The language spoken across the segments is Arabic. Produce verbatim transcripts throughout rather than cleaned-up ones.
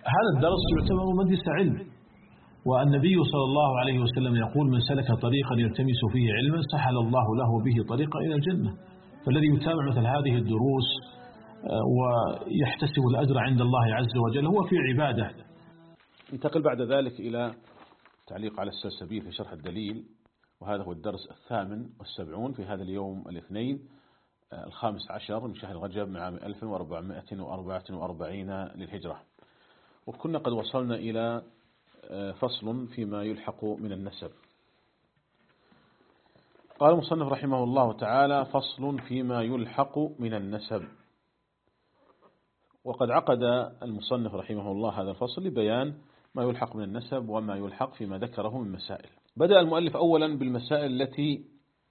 هذا الدرس يعتبر مجلس علم، والنبي صلى الله عليه وسلم يقول: من سلك طريقا يلتمس فيه علما سهل الله له به طريقا إلى الجنة. فالذي يتابع مثل هذه الدروس ويحتسب الأجر عند الله عز وجل هو في عبادة. انتقل بعد ذلك إلى تعليق على السلسبيل في شرح الدليل، وهذا هو الدرس الثامن والسبعون في هذا اليوم الاثنين الخامس عشر من شهر رجب من عام ألف وأربعمائة وأربعة وأربعين للهجرة. وكنا قد وصلنا إلى فصل فيما يلحق من النسب. قال المصنف رحمه الله تعالى: فصل فيما يلحق من النسب. وقد عقد المصنف رحمه الله هذا الفصل لبيان ما يلحق من النسب وما يلحق فيما ذكره من مسائل. بدأ المؤلف أولا بالمسائل التي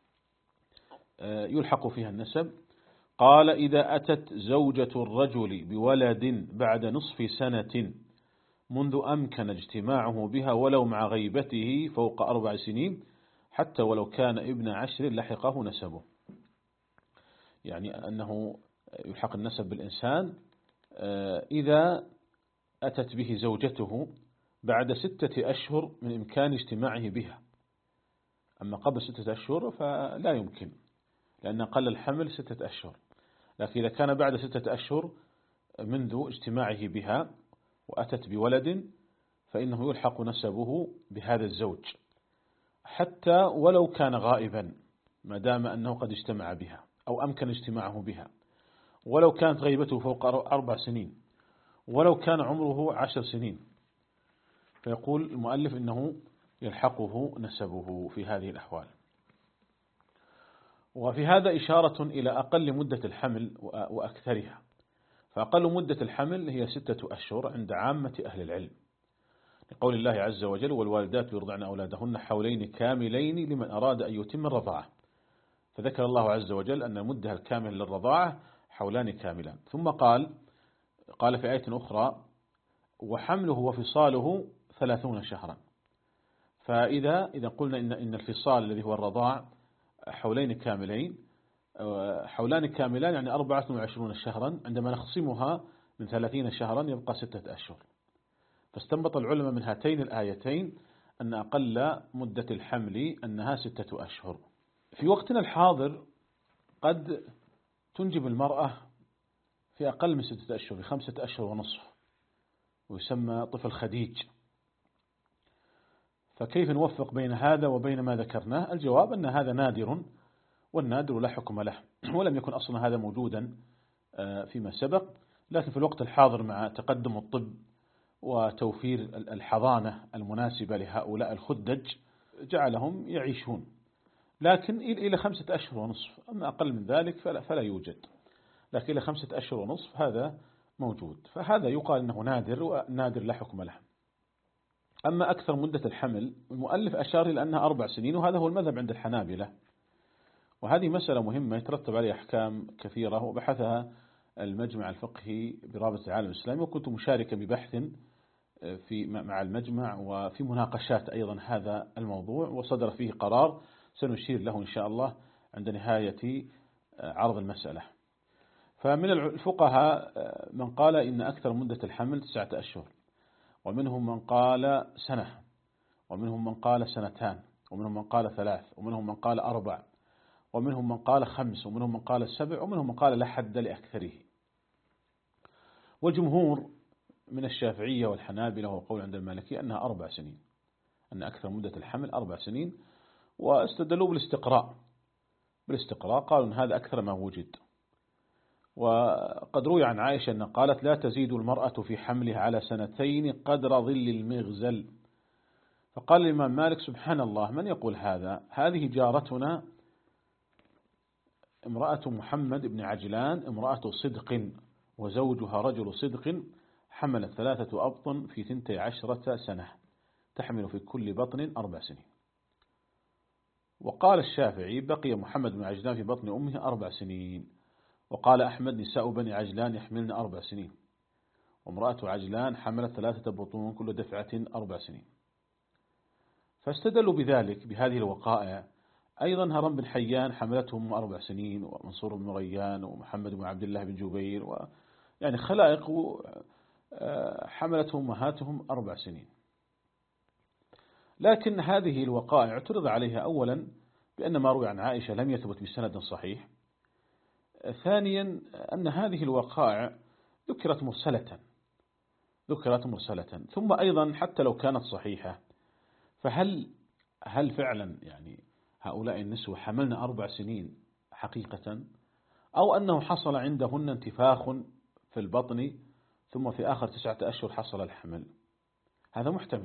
يلحق فيها النسب. قال: إذا أتت زوجة الرجل بولد بعد نصف سنة منذ أمكن اجتماعه بها ولو مع غيبته فوق أربع سنين حتى ولو كان ابن عشر لحقه نسبه. يعني أنه يلحق النسب بالإنسان إذا أتت به زوجته بعد ستة أشهر من إمكان اجتماعه بها. أما قبل ستة أشهر فلا يمكن، لأن قل الحمل ستة أشهر. لكن إذا كان بعد ستة أشهر منذ اجتماعه بها وأتت بولد فإنه يلحق نسبه بهذا الزوج حتى ولو كان غائبا، ما دام أنه قد اجتمع بها أو أمكن اجتماعه بها، ولو كانت غيبته فوق أربع سنين، ولو كان عمره عشر سنين. فيقول المؤلف إنه يلحقه نسبه في هذه الأحوال. وفي هذا إشارة إلى أقل مدة الحمل وأكثرها. فأقل مدة الحمل هي ستة أشهر عند عامة أهل العلم، لقول الله عز وجل: والوالدات يرضعن أولادهن حولين كاملين لمن أراد أن يتم الرضاعة. فذكر الله عز وجل أن المدة الكامل للرضاعة حولان كاملان. ثم قال قال في آية أخرى: وحمله وفصاله ثلاثون شهرا. فإذا إذا قلنا إن إن الفصال الذي هو الرضاع حولين كاملين، حولان كاملان يعني أربعة وعشرون شهرا، عندما نخصمها من ثلاثين شهرا يبقى ستة أشهر. فاستنبط العلماء من هاتين الآيتين أن أقل مدة الحمل أنها ستة أشهر. في وقتنا الحاضر قد تنجب المرأة في أقل من ستة أشهر، في خمسة أشهر ونصف، ويسمى طفل خديج. فكيف نوفق بين هذا وبين ما ذكرناه؟ الجواب أن هذا نادر، والنادر لا حكم له، ولم يكن أصلا هذا موجودا فيما سبق. لكن في الوقت الحاضر مع تقدم الطب وتوفير الحضانة المناسبة لهؤلاء الخدج جعلهم يعيشون، لكن إلى خمسة أشهر ونصف. أما أقل من ذلك فلا, فلا يوجد، لكن إلى خمسة أشهر ونصف هذا موجود. فهذا يقال أنه نادر، ونادر لا حكم له. أما أكثر مدة الحمل، المؤلف أشار إلى أنها أربع سنين، وهذا هو المذهب عند الحنابلة. وهذه مسألة مهمة يترتب عليها أحكام كثيرة، وبحثها المجمع الفقهي برابطة العالم الإسلامي، وكنت مشاركا ببحث في مع المجمع وفي مناقشات أيضا هذا الموضوع، وصدر فيه قرار سنشير له إن شاء الله عند نهاية عرض المسألة. فمن الفقهاء من قال إن أكثر مدة الحمل تسعة أشهر، ومنهم من قال سنة، ومنهم من قال سنتان، ومنهم من قال ثلاث، ومنهم من قال أربع، ومنهم من قال خمس، ومنهم من قال سبع، ومنهم من قال لا حد لأكثره. والجمهور من الشافعية والحنابلة وقول عند المالكية أنها أربع سنين، أن أكثر مدة الحمل أربع سنين. واستدلوا بالاستقراء بالاستقراء قالوا أن هذا أكثر ما وجد. وقد روي عن عائشة أن قالت: لا تزيد المرأة في حملها على سنتين قدر ظل المغزل. فقال الإمام مالك: سبحان الله، من يقول هذا؟ هذه جارتنا امرأة محمد بن عجلان امرأة صدق، وزوجها رجل صدق، حملت ثلاثة أبطن في ثنتي عشرة سنة، تحمل في كل بطن أربع سنين. وقال الشافعي: بقي محمد بن عجلان في بطن أمه أربع سنين. وقال أحمد: نساء بني عجلان يحملن أربع سنين، وامرأة عجلان حملت ثلاثة بطون كل دفعة أربع سنين. فاستدلوا بذلك بهذه الوقائع. أيضا هرم بن حيان حملتهم أربع سنين، ومنصور بن غيان، ومحمد بن عبد الله بن جبير، و يعني خلائق حملته أمهاتهم أربع سنين. لكن هذه الوقائع اعترض عليها أولا بأن ما روي عن عائشة لم يثبت بسند صحيح. ثانيا أن هذه الوقائع ذكرت مرسلة ذكرت مرسلة ثم أيضا حتى لو كانت صحيحة فهل هل فعلا يعني هؤلاء النسوة حملن أربع سنين حقيقة، أو أنه حصل عندهن انتفاخ في البطن ثم في آخر تسعة أشهر حصل الحمل؟ هذا محتمل.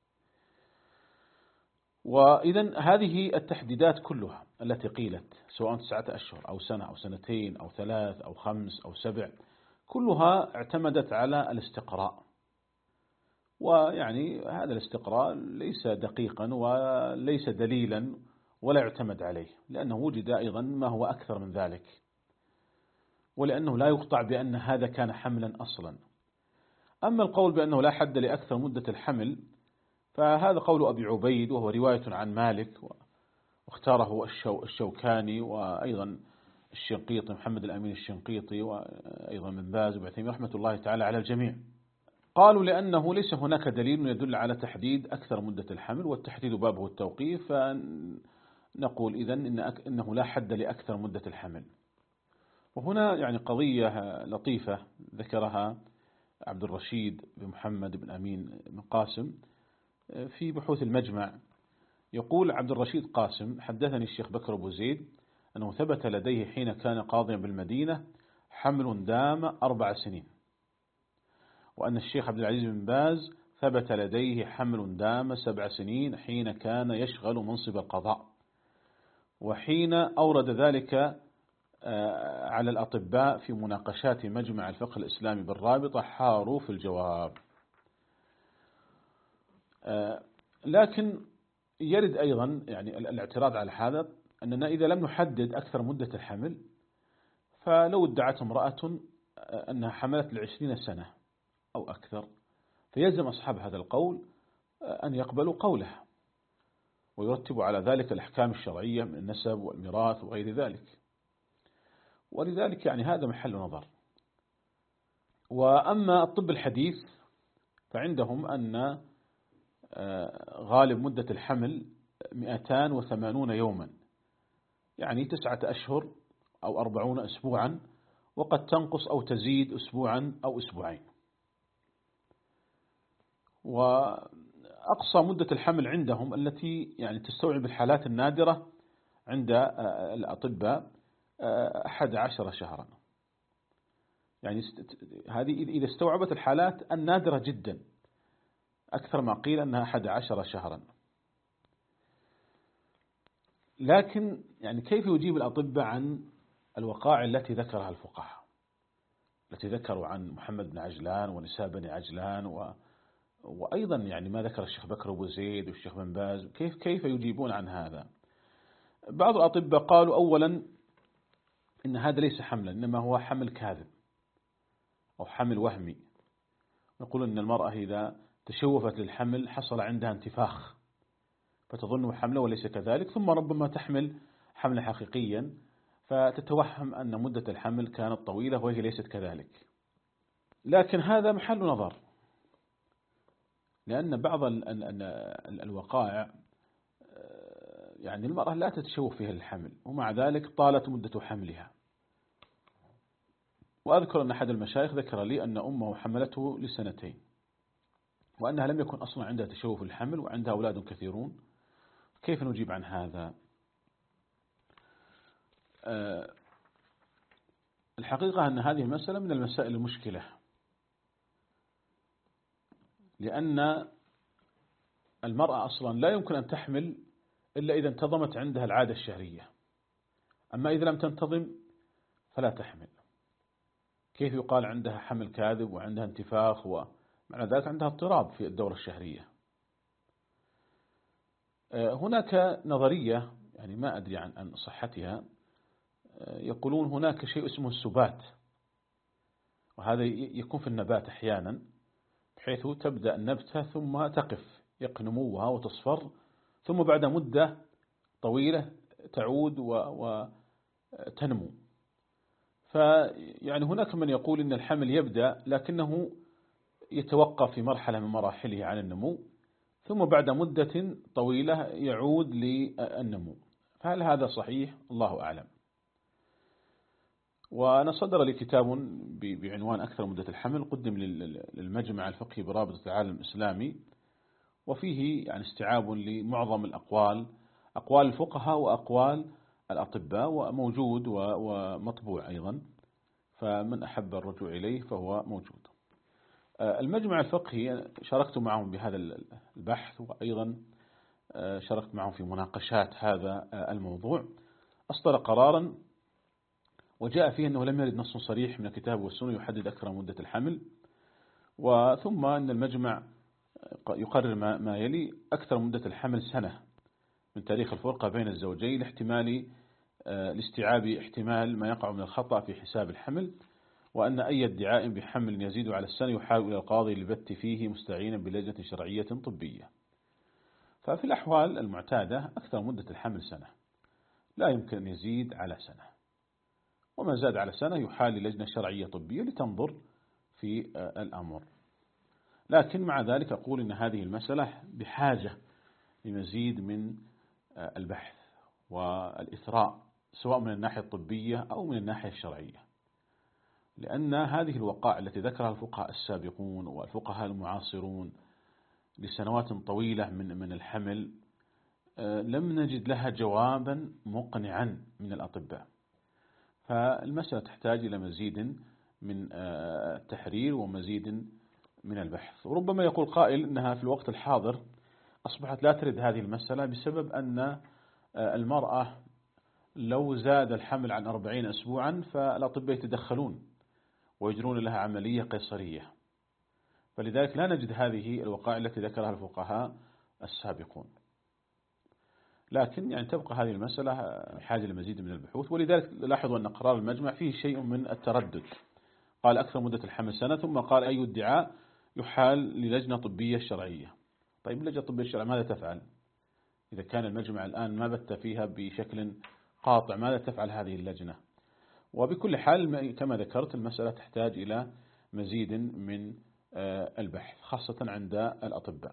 وإذن هذه التحديدات كلها التي قيلت سواء تسعة أشهر أو سنة أو سنتين أو ثلاث أو خمس أو سبع كلها اعتمدت على الاستقراء، ويعني هذا الاستقراء ليس دقيقا وليس دليلا ولا يعتمد عليه، لأنه وجد أيضا ما هو أكثر من ذلك، ولأنه لا يقطع بأن هذا كان حملا أصلا. أما القول بأنه لا حد لأكثر مدة الحمل فهذا قول أبي عبيد، وهو رواية عن مالك واختاره الشوكاني وأيضا الشنقيطي محمد الأمين الشنقيطي وأيضا من باز وبعثيمين رحمة الله تعالى على الجميع. قالوا لأنه ليس هناك دليل يدل على تحديد أكثر مدة الحمل، والتحديد بابه التوقيف، فنقول إذن إن إنه لا حد لأكثر مدة الحمل. وهنا يعني قضية لطيفة ذكرها عبد الرشيد بن محمد بن أمين بن قاسم في بحوث المجمع. يقول عبد الرشيد قاسم: حدثني الشيخ بكر أبو زيد أنه ثبت لديه حين كان قاضيا بالمدينة حمل دام أربع سنين، وأن الشيخ عبد العزيز بن باز ثبت لديه حمل دام سبع سنين حين كان يشغل منصب القضاء، وحين أورد ذلك على الأطباء في مناقشات مجمع الفقه الإسلامي بالرابطة حاروا في الجواب. لكن يرد أيضا يعني الاعتراض على هذا أننا إذا لم نحدد أكثر مدة الحمل، فلو ادعت امرأة أنها حملت لعشرين سنة أو أكثر فيلزم أصحاب هذا القول أن يقبلوا قولها، ويرتب على ذلك الأحكام الشرعية من النسب والميراث وغير ذلك. ولذلك يعني هذا محل نظر. وأما الطب الحديث فعندهم أن غالب مدة الحمل مئتان وثمانون يوما، يعني تسعة أشهر أو أربعون أسبوعا، وقد تنقص أو تزيد أسبوعا أو أسبوعين. وأقصى مدة الحمل عندهم التي يعني تستوعب الحالات النادرة عند الأطباء أحد عشر شهرا، يعني هذه إذا استوعبت الحالات النادرة جدا، أكثر ما قيل أنها أحد عشر شهرا. لكن يعني كيف يجيب الأطباء عن الوقائع التي ذكرها الفقهاء، التي ذكروا عن محمد بن عجلان ونساء بن عجلان و وأيضا يعني ما ذكر الشيخ بكر أبو زيد والشيخ بن باز؟ كيف كيف يجيبون عن هذا؟ بعض الأطباء قالوا أولا إن هذا ليس حملا، إنما هو حمل كاذب أو حمل وهمي. نقول إن المرأة إذا تشوفت للحمل حصل عندها انتفاخ فتظنه حمله وليس كذلك، ثم ربما تحمل حملا حقيقيا فتتوهم أن مدة الحمل كانت طويلة وهي ليست كذلك. لكن هذا محل نظر، لأن بعض الوقائع يعني المرأة لا تتشوف فيها الحمل ومع ذلك طالت مدة حملها. وأذكر أن أحد المشايخ ذكر لي أن أمه حملته لسنتين، وأنها لم يكن أصلا عندها تشوف الحمل وعندها أولاد كثيرون. كيف نجيب عن هذا؟ الحقيقة أن هذه المسألة من المسائل المشكلة، لأن المرأة أصلا لا يمكن أن تحمل إلا إذا انتظمت عندها العادة الشهرية، أما إذا لم تنتظم فلا تحمل. كيف يقال عندها حمل كاذب وعندها انتفاخ ومعنى ذلك عندها اضطراب في الدورة الشهرية؟ هناك نظرية يعني ما أدري عن صحتها، يقولون هناك شيء اسمه السبات، وهذا يكون في النبات أحيانا، بحيث تبدأ النبتة ثم تقف يقف نموها وتصفر، ثم بعد مدة طويلة تعود وتنمو. فيعني هناك من يقول إن الحمل يبدأ لكنه يتوقف في مرحلة من مراحله عن النمو، ثم بعد مدة طويلة يعود للنمو. فهل هذا صحيح؟ الله أعلم. وأنا صدر لي كتاب بعنوان أكثر مدة الحمل، قدم للمجمع الفقهي برابطة العالم الإسلامي، وفيه يعني استيعاب لمعظم الأقوال، أقوال الفقهاء وأقوال الأطباء، وموجود ومطبوع أيضا، فمن أحب الرجوع إليه فهو موجود. المجمع الفقهي شاركت معهم بهذا البحث، وأيضا شاركت معهم في مناقشات هذا الموضوع. أصدر قرارا وجاء فيه أنه لم يرد نص صريح من الكتاب والسنة يحدد أكثر مدة الحمل، وثم أن المجمع يقرر ما يلي: أكثر مدة الحمل سنة من تاريخ الفرقة بين الزوجين لاحتمال لاستيعاب احتمال ما يقع من الخطأ في حساب الحمل، وأن أي ادعاء بحمل يزيد على السنة يحاول إلى القاضي للبت فيه مستعينا بلجنة شرعية طبية. ففي الأحوال المعتادة أكثر مدة الحمل سنة، لا يمكن أن يزيد على سنة، وما زاد على سنة يحال للجنة شرعية طبية لتنظر في الأمر. لكن مع ذلك أقول إن هذه المسألة بحاجة لمزيد من البحث والإثراء، سواء من الناحية الطبية أو من الناحية الشرعية، لأن هذه الوقائع التي ذكرها الفقهاء السابقون والفقهاء المعاصرون لسنوات طويلة من من الحمل لم نجد لها جوابا مقنعا من الأطباء. فالمسألة تحتاج إلى مزيد من التحرير ومزيد من البحث. وربما يقول قائل إنها في الوقت الحاضر أصبحت لا ترد هذه المسألة بسبب أن المرأة لو زاد الحمل عن أربعين أسبوعا فالأطباء يتدخلون ويجرون لها عملية قيصرية، فلذلك لا نجد هذه الوقائع التي ذكرها الفقهاء السابقون. لكن يعني تبقى هذه المسألة حاجة لمزيد من البحوث، ولذلك لاحظوا أن قرار المجمع فيه شيء من التردد. قال أكثر مدة الحمل سنة، ثم قال أي ادعاء يحال للجنة طبية شرعية. طيب اللجنة الطبية الشرعية ماذا تفعل؟ إذا كان المجمع الآن ما بت فيها بشكل قاطع، ماذا تفعل هذه اللجنة؟ وبكل حال كما ذكرت المسألة تحتاج إلى مزيد من البحث خاصة عند الأطباء.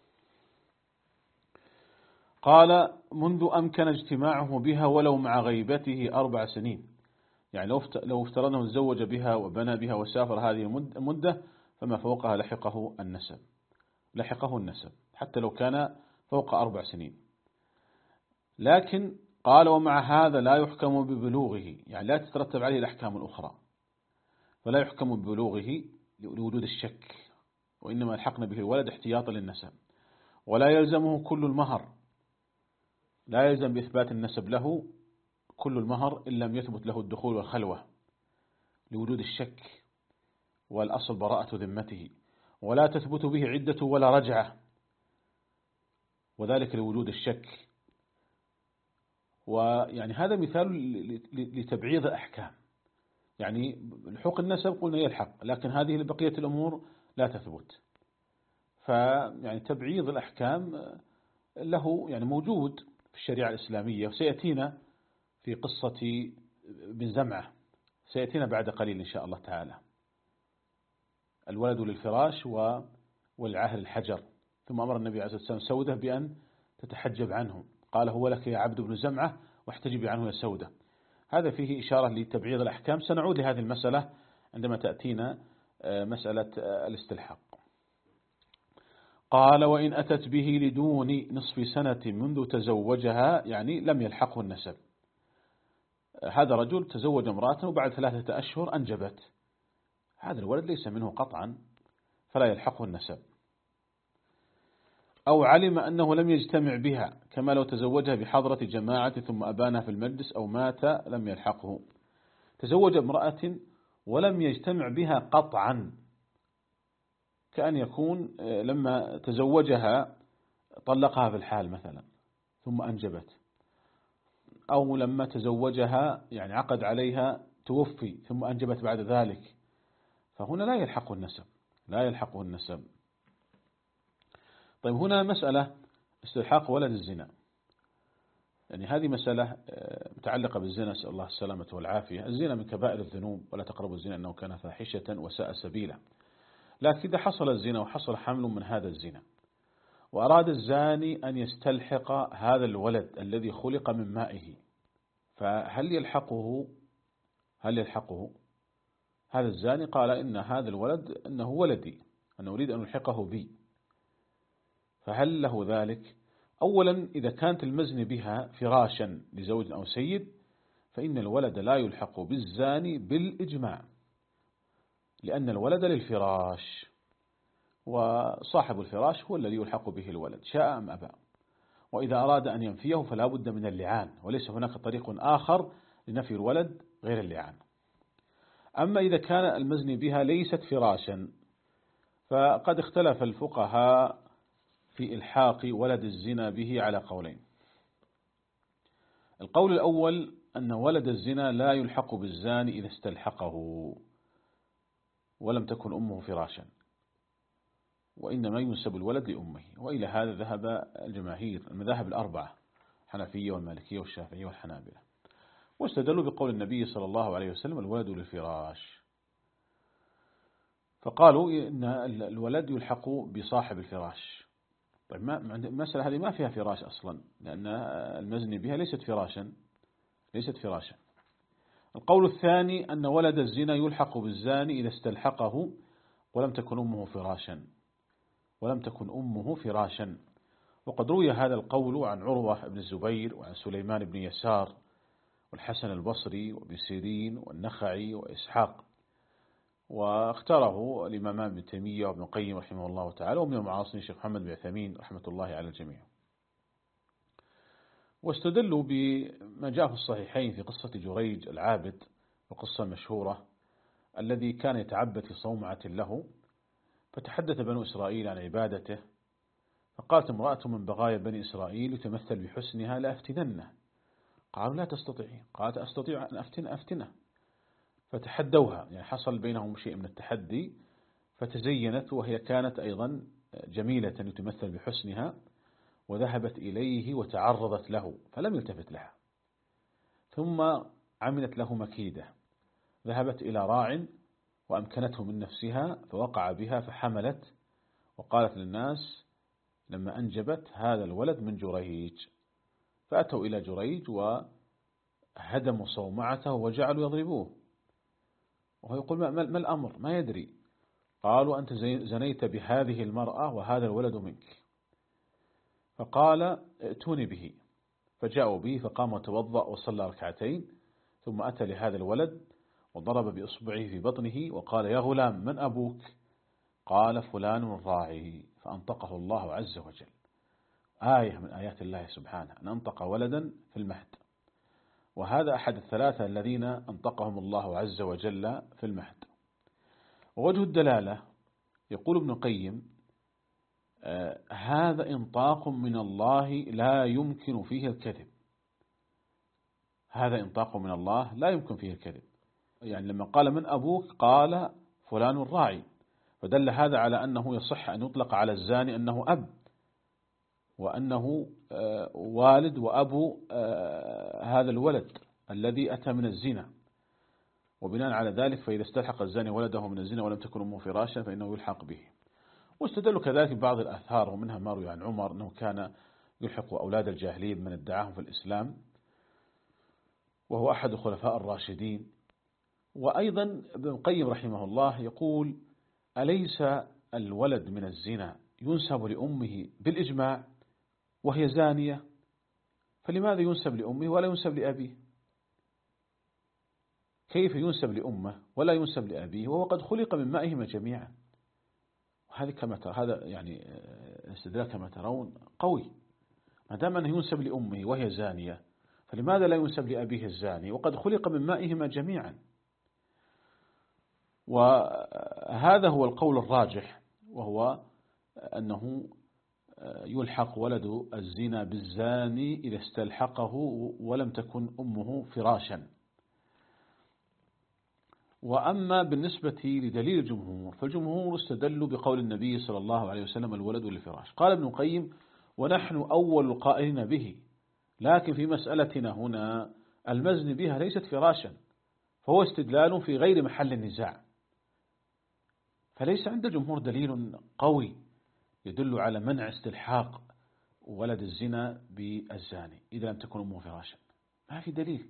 قال منذ أمكن اجتماعه بها ولو مع غيبته أربع سنين، يعني لو افترضنا تزوج بها وبنى بها وسافر هذه المدة فما فوقها لحقه النسب لحقه النسب حتى لو كان فوق أربع سنين. لكن قال ومع هذا لا يحكم ببلوغه، يعني لا تترتب عليه الأحكام الأخرى، فلا يحكم ببلوغه لوجود الشك، وإنما الحقنا به الولد احتياطا للنسب، ولا يلزمه كل المهر، لا يلزم بإثبات النسب له كل المهر إن لم يثبت له الدخول والخلوة لوجود الشك، والأصل براءة ذمته، ولا تثبت به عدة ولا رجعة، وذلك لوجود الشك. ويعني هذا مثال لتبعيض الأحكام، يعني حق النسب قلنا يلحق، لكن هذه بقية الأمور لا تثبت. فيعني تبعيض الأحكام له يعني موجود في الشريعة الإسلامية، وسيأتينا في قصة بن زمعة، سيأتينا بعد قليل إن شاء الله تعالى. الولد للفراش والعاهر الحجر، ثم أمر النبي عليه الصلاة والسلام سودة بأن تتحجب عنه، قال هو لك يا عبد بن زمعة واحتجبي عنه يا سودة. هذا فيه إشارة لتبعيض الأحكام. سنعود لهذه المسألة عندما تأتينا مسألة الاستلحاق. قال وإن أتت به لدون نصف سنة منذ تزوجها، يعني لم يلحقه النسب. هذا رجل تزوج امرأة وبعد ثلاثة أشهر أنجبت، هذا الولد ليس منه قطعا فلا يلحقه النسب. أو علم أنه لم يجتمع بها، كما لو تزوجها بحضرة جماعة ثم أبانها في المجلس أو مات لم يلحقه. تزوج امرأة ولم يجتمع بها قطعا، كأن يكون لما تزوجها طلقها في الحال مثلا ثم أنجبت، أو لما تزوجها يعني عقد عليها توفي ثم أنجبت بعد ذلك، فهنا لا يلحقه النسب لا يلحقه النسب. طيب هنا مسألة استلحاق ولد الزنا، يعني هذه مسألة متعلقة بالزنا، نسأل الله السلامة والعافية. الزنا من كبائر الذنوب، ولا تقربوا الزنا إنه كان فاحشة وساء سبيلا. لكن إذا حصل الزنا وحصل حمل من هذا الزنا وأراد الزاني أن يستلحق هذا الولد الذي خلق من مائه، فهل يلحقه هل يلحقه هذا الزاني؟ قال إن هذا الولد أنه ولدي، أنا أريد أن ألحقه بي، فهل له ذلك؟ أولا إذا كانت المزن بها فراشا لزوج أو سيد فإن الولد لا يلحق بالزاني بالإجماع، لأن الولد للفراش، وصاحب الفراش هو الذي يلحق به الولد شاء أم أبى. وإذا أراد أن ينفيه فلا بد من اللعان، وليس هناك طريق آخر لنفي الولد غير اللعان. أما إذا كان المزن بها ليست فراشا فقد اختلف الفقهاء في إلحاق ولد الزنا به على قولين. القول الأول أن ولد الزنا لا يلحق بالزاني إذا استلحقه ولم تكن أمه فراشا، وإنما ينسب الولد لأمه، وإلى هذا ذهب الجماهير المذاهب الأربعة، الحنفية والمالكية والشافعية والحنابلة، واستدلوا بقول النبي صلى الله عليه وسلم الولد للفراش، فقالوا إن الولد يلحق بصاحب الفراش. طيب ما المسألة هذه ما فيها فراش أصلا، لأن المزن بها ليست فراشا ليست فراشا. القول الثاني أن ولد الزنا يلحق بالزاني إذا استلحقه ولم تكن أمه فراشا ولم تكن أمه فراشا وقد روي هذا القول عن عروة بن الزبير وعن سليمان بن يسار والحسن البصري وابن سيرين والنخعي وإسحاق، واختاره الإمام ابن تيمية وابن القيم رحمه الله تعالى، ومن المعاصرين الشيخ محمد بن عثيمين رحمة الله على الجميع. واستدلوا بما جاء في الصحيحين في قصة جريج العابد، وقصة مشهورة الذي كان يتعبد في صومعة له، فتحدث بنو إسرائيل عن عبادته، فقالت امرأة من بغايا بني إسرائيل يتمثل بحسنها لأفتننه، قالوا لا تستطيعين، قالت أستطيع أن أفتن أفتنه، فتحدوها، يعني حصل بينهم شيء من التحدي، فتزينت وهي كانت أيضا جميلة يتمثل بحسنها، وذهبت إليه وتعرضت له فلم يلتفت لها، ثم عملت له مكيدة، ذهبت إلى راع وأمكنته من نفسها فوقع بها فحملت، وقالت للناس لما أنجبت هذا الولد من جريج، فأتوا إلى جريج وهدموا صومعته وجعلوا يضربوه، وهو يقول ما, ما الأمر، ما يدري. قالوا أنت زنيت بهذه المرأة وهذا الولد منك، فقال ائتوني به، فجاءوا به فقام وتوضأ وصلى ركعتين، ثم أتى لهذا الولد وضرب بإصبعه في بطنه وقال يا غلام من أبوك؟ قال فلان الراعي، فأنطقه الله عز وجل، آية من آيات الله سبحانه أن أنطق ولدا في المهد، وهذا أحد الثلاثة الذين أنطقهم الله عز وجل في المهد. ووجه الدلالة يقول ابن القيم آه هذا إنطاق من الله لا يمكن فيه الكذب، هذا إنطاق من الله لا يمكن فيه الكذب، يعني لما قال من أبوك قال فلان الراعي، فدل هذا على أنه يصح أن يطلق على الزاني أنه أب، وأنه آه والد وأبو آه هذا الولد الذي أتى من الزنا، وبناء على ذلك فإذا استلحق الزاني ولده من الزنا ولم تكن أمه فراشا فإنه يلحق به. واستدلوا كذلك ببعض الآثار، ومنها ما روي عن عمر أنه كان يلحق أولاد الجاهلين من ادعاهم في الإسلام، وهو أحد الخلفاء الراشدين. وأيضا ابن القيم رحمه الله يقول أليس الولد من الزنا ينسب لأمه بالإجماع وهي زانية، فلماذا ينسب لأمه ولا ينسب لأبيه؟ كيف ينسب لأمه ولا ينسب لأبيه وهو قد خلق من مائهما جميعا؟ وهذا كما ترى هذا يعني استدلال كما ترون قوي، ما دام أنه ينسب لأمه وهي زانية فلماذا لا ينسب لأبيه الزاني وقد خلق من مائهما جميعا؟ وهذا هو القول الراجح، وهو أنه يلحق ولد الزنا بالزاني إذا استلحقه ولم تكن أمه فراشا. وأما بالنسبة لدليل الجمهور فالجمهور استدلوا بقول النبي صلى الله عليه وسلم الولد للفراش. قال ابن القيم ونحن أول القائلين به، لكن في مسألتنا هنا المزن بها ليست فراشا، فهو استدلال في غير محل النزاع، فليس عند الجمهور دليل قوي يدل على منع استلحاق ولد الزنا بالزاني إذا لم تكن أمه فراشا، ما في دليل.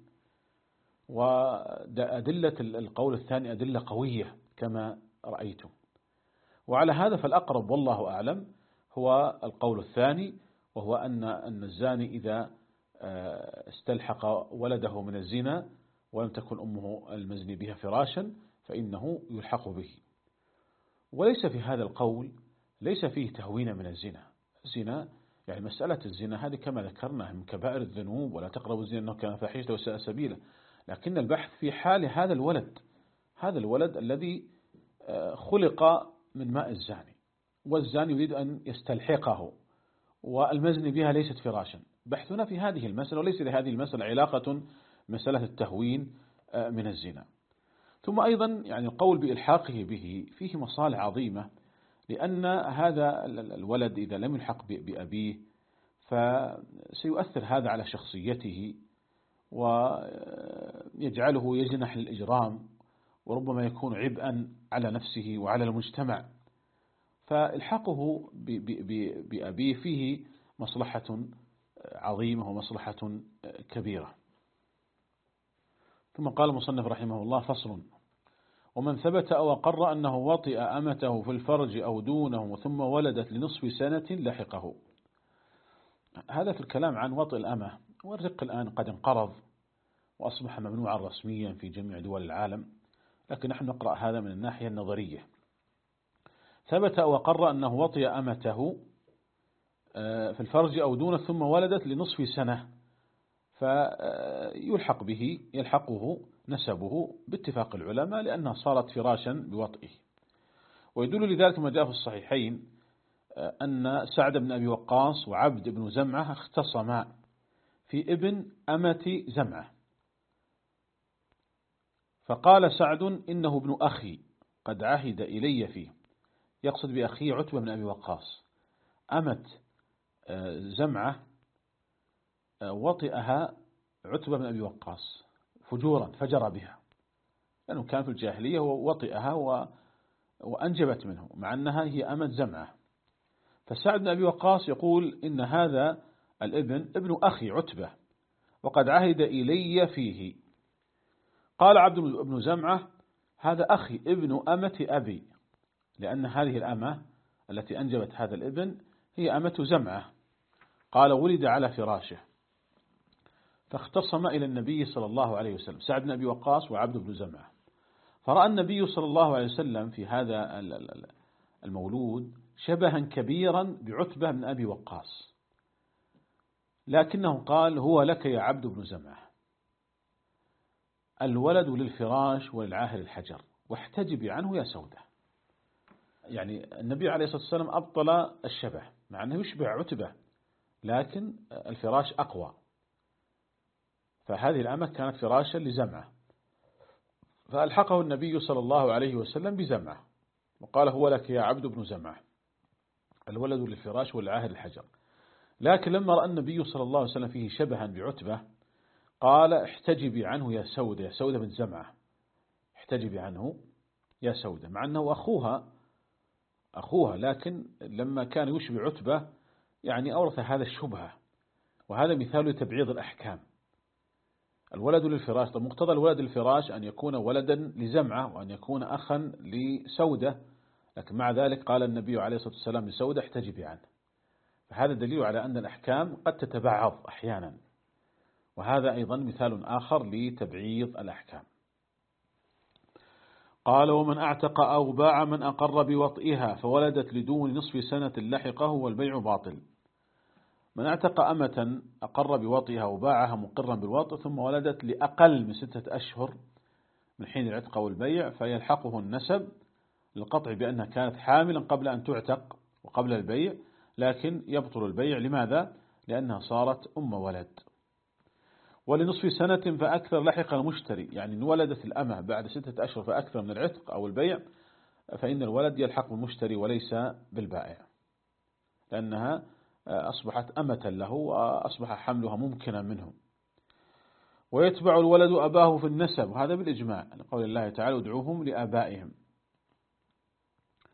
وأدلة القول الثاني أدلة قوية كما رأيتم. وعلى هذا فالأقرب والله أعلم هو القول الثاني، وهو أن أن الزاني إذا استلحق ولده من الزنا ولم تكن أمه المزني بها فراشا فإنه يلحق به. وليس في هذا القول ليس فيه تهوين من الزنا. الزنا يعني مسألة الزنا هذه كما ذكرنا من كبائر الذنوب، ولا تقربوا الزنا إنه كان فاحشة وساء سبيلا، لكن البحث في حال هذا الولد، هذا الولد الذي خلق من ماء الزاني، والزاني يريد أن يستلحقه والمزني بها ليست فراشا. بحثنا في هذه المسألة، وليس لهذه المسألة علاقة مسألة التهوين من الزنا. ثم أيضا يعني القول بإلحاقه به فيه مصالح عظيمة، لأن هذا الولد إذا لم يلحق بأبيه فسيؤثر هذا على شخصيته ويجعله يجنح للإجرام، وربما يكون عبئا على نفسه وعلى المجتمع. فإلحاقه بأبيه فيه مصلحة عظيمة ومصلحة كبيرة. ثم قال المصنف رحمه الله: فصل: ومن ثبت أو أقر أنه وطئ أمته في الفرج أو دونه ثم ولدت لنصف سنة لحقه. هذا في الكلام عن وطئ الأمة، والرق الآن قد انقرض وأصبح ممنوعا رسميا في جميع دول العالم، لكن نحن نقرأ هذا من الناحية النظرية. ثبت أو أقر أنه وطئ أمته في الفرج أو دونه ثم ولدت لنصف سنة، فيلحق به يلحقه نسبه باتفاق العلماء لأنها صارت فراشا بوطئه. ويدل لذلك ما جاء في الصحيحين أن سعد بن أبي وقاص وعبد بن زمعة اختصما في ابن أمة زمعة، فقال سعد: إنه ابن أخي قد عهد إلي فيه، يقصد بأخيه عتبة بن أبي وقاص. أمة زمعة وطئها عتبة بن أبي وقاص فجورا، فجر بها، لأنه كان في الجاهلية ووطئها وأنجبت منه، مع أنها هي أمة زمعة. فسعد بن أبي وقاص يقول: إن هذا الابن ابن أخي عتبة وقد عهد إلي فيه. قال عبد بن زمعة: هذا أخي ابن أمة أبي، لأن هذه الأمة التي أنجبت هذا الابن هي أمة زمعة. قال: ولد على فراشه، فاختصم إلى النبي صلى الله عليه وسلم سعد بن أبي وقاص وعبد بن زمعة، فرأى النبي صلى الله عليه وسلم في هذا المولود شبها كبيرا بعتبة بن أبي وقاص، لكنه قال: هو لك يا عبد بن زمعة، الولد للفراش وللعاهر الحجر، واحتجبي عنه يا سودة. يعني النبي عليه الصلاة والسلام أبطل الشبه، مع أنه يشبه عتبة، لكن الفراش أقوى، فهذه الأمة كانت فراشا لزمعة، فألحقه النبي صلى الله عليه وسلم بزمعة وقال: هو لك يا عبد بن زمعة، الولد للفراش والعاهر الحجر. لكن لما رأى النبي صلى الله عليه وسلم فيه شبها بعتبة قال: احتجبي عنه يا سودة، يا سودة بن زمعة، احتجبي عنه يا سودة، مع أنه أخوها أخوها لكن لما كان يشبه عتبة يعني أورث هذا الشبهة. وهذا مثال لتبعيض الأحكام. الولد للفراش، طب مقتضى الولد للفراش أن يكون ولدا لزمعة وأن يكون أخا لسودة، لكن مع ذلك قال النبي عليه الصلاة والسلام لسودة: احتجبي عنه. فهذا دليل على أن الأحكام قد تتبعض أحيانا، وهذا أيضا مثال آخر لتبعيض الأحكام. قال: ومن أعتق أو باع من أقر بوطئها فولدت لدون نصف سنة لحقه والبيع باطل. من اعتق أمة أقر بوطئها وباعها مقرا بالوطئ ثم ولدت لأقل من ستة أشهر من حين العتق والبيع فيلحقه النسب للقطع بأنها كانت حاملا قبل أن تعتق وقبل البيع، لكن يبطل البيع. لماذا؟ لأنها صارت أم ولد. ولنصف سنة فأكثر لحق المشتري، يعني إن ولدت الأمة بعد ستة أشهر فأكثر من العتق أو البيع فإن الولد يلحق المشتري وليس بالبائع، لأنها أصبحت أمة له وأصبح حملها ممكنا منه. ويتبع الولد أباه في النسب، وهذا بالإجماع لقول الله تعالى: ادعوهم لآبائهم.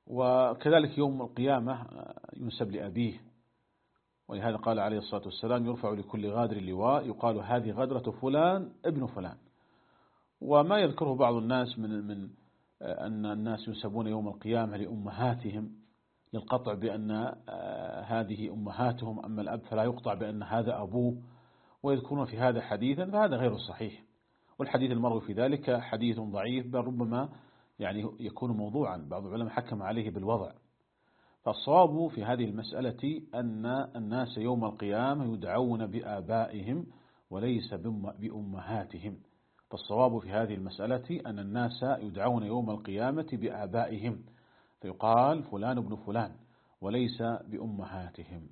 وكذلك يوم القيامة ينسب لأبيه، ولهذا قال عليه الصلاة والسلام يرفع لكل غادر لواء يقال هذه غدرة فلان ابن فلان. وما يذكره بعض الناس من من أن الناس ينسبون يوم القيامة لأمهاتهم للقطع بأن هذه أمهاتهم، أما الأب فلا يقطع بأن هذا أبوه، ويذكرون في هذا حديثا، فهذا غير صحيح. والحديث المروي في ذلك حديث ضعيف، بل ربما يعني يكون موضوعا، بعض العلماء حكم عليه بالوضع. فالصواب في هذه المسألة أن الناس يوم القيامة يدعون بآبائهم وليس بأمهاتهم. فالصواب في هذه المسألة أن الناس يدعون يوم القيامة بآبائهم، فيقال فلان ابن فلان وليس بأمهاتهم.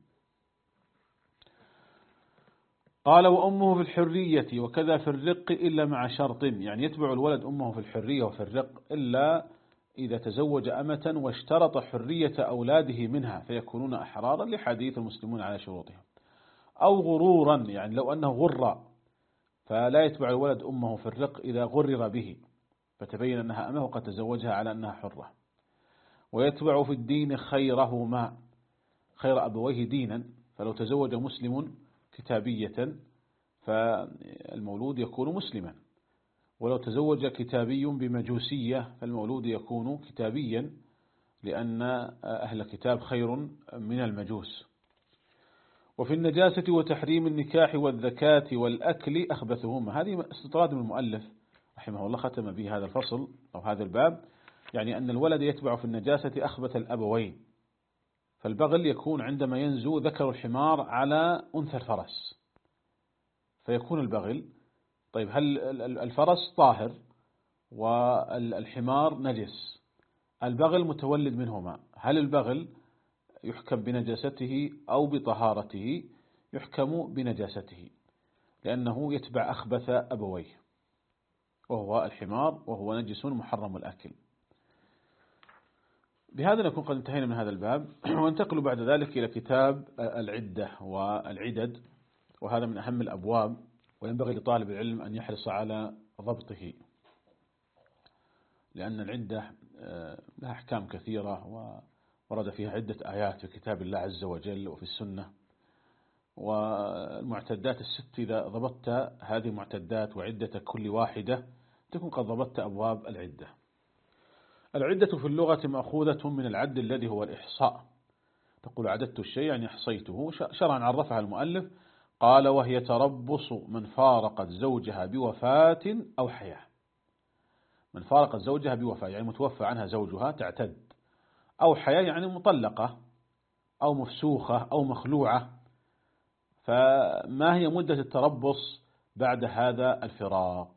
قال وأمه في الحرية وكذا في الرق إلا مع شرط، يعني يتبع الولد أمه في الحرية وفي الرق إلا إذا تزوج أمة واشترط حرية أولاده منها فيكونون أحرارا لحديث المسلمون على شروطهم، أو غرورا، يعني لو أنه غر فلا يتبع الولد أمه في الرق إذا غرر به فتبين أنها أمه وقد تزوجها على أنها حرة. ويتبع في الدين خيرهما، خير أبويه دينا، فلو تزوج مسلم كتابية فالمولود يكون مسلما، ولو تزوج كتابي بمجوسية فالمولود يكون كتابيا، لأن أهل الكتاب خير من المجوس. وفي النجاسة وتحريم النكاح والذكاة والأكل أخبثهما، هذه استطراد من المؤلف رحمه الله ختم به هذا الفصل أو هذا الباب، يعني أن الولد يتبع في النجاسة أخبث الأبوين. فالبغل يكون عندما ينزو ذكر الحمار على أنثى الفرس فيكون البغل. طيب هل الفرس طاهر والحمار نجس، البغل متولد منهما، هل البغل يحكم بنجاسته أو بطهارته؟ يحكم بنجاسته، لأنه يتبع أخبث أبويه وهو الحمار، وهو نجس محرم الأكل. بهذا نكون قد انتهينا من هذا الباب، وانتقل بعد ذلك إلى كتاب العدة والعدد، وهذا من أهم الأبواب، وينبغي لطالب العلم أن يحرص على ضبطه، لأن العدة لها أحكام كثيرة ورد فيها عدة آيات في كتاب الله عز وجل وفي السنة. والمعتدات الست إذا ضبطت هذه المعتدات وعدة كل واحدة تكون قد ضبطت أبواب العدة. العدة في اللغة مأخوذة من العد الذي هو الإحصاء، تقول عددت الشيء يعني أحصيته. شرعا عرفها المؤلف قال وهي تربص من فارقت زوجها بوفاة أو حياة. من فارقت زوجها بوفاة يعني متوفى عنها زوجها تعتد، أو حياة يعني مطلقة أو مفسوخة أو مخلوعة. فما هي مدة التربص بعد هذا الفراق؟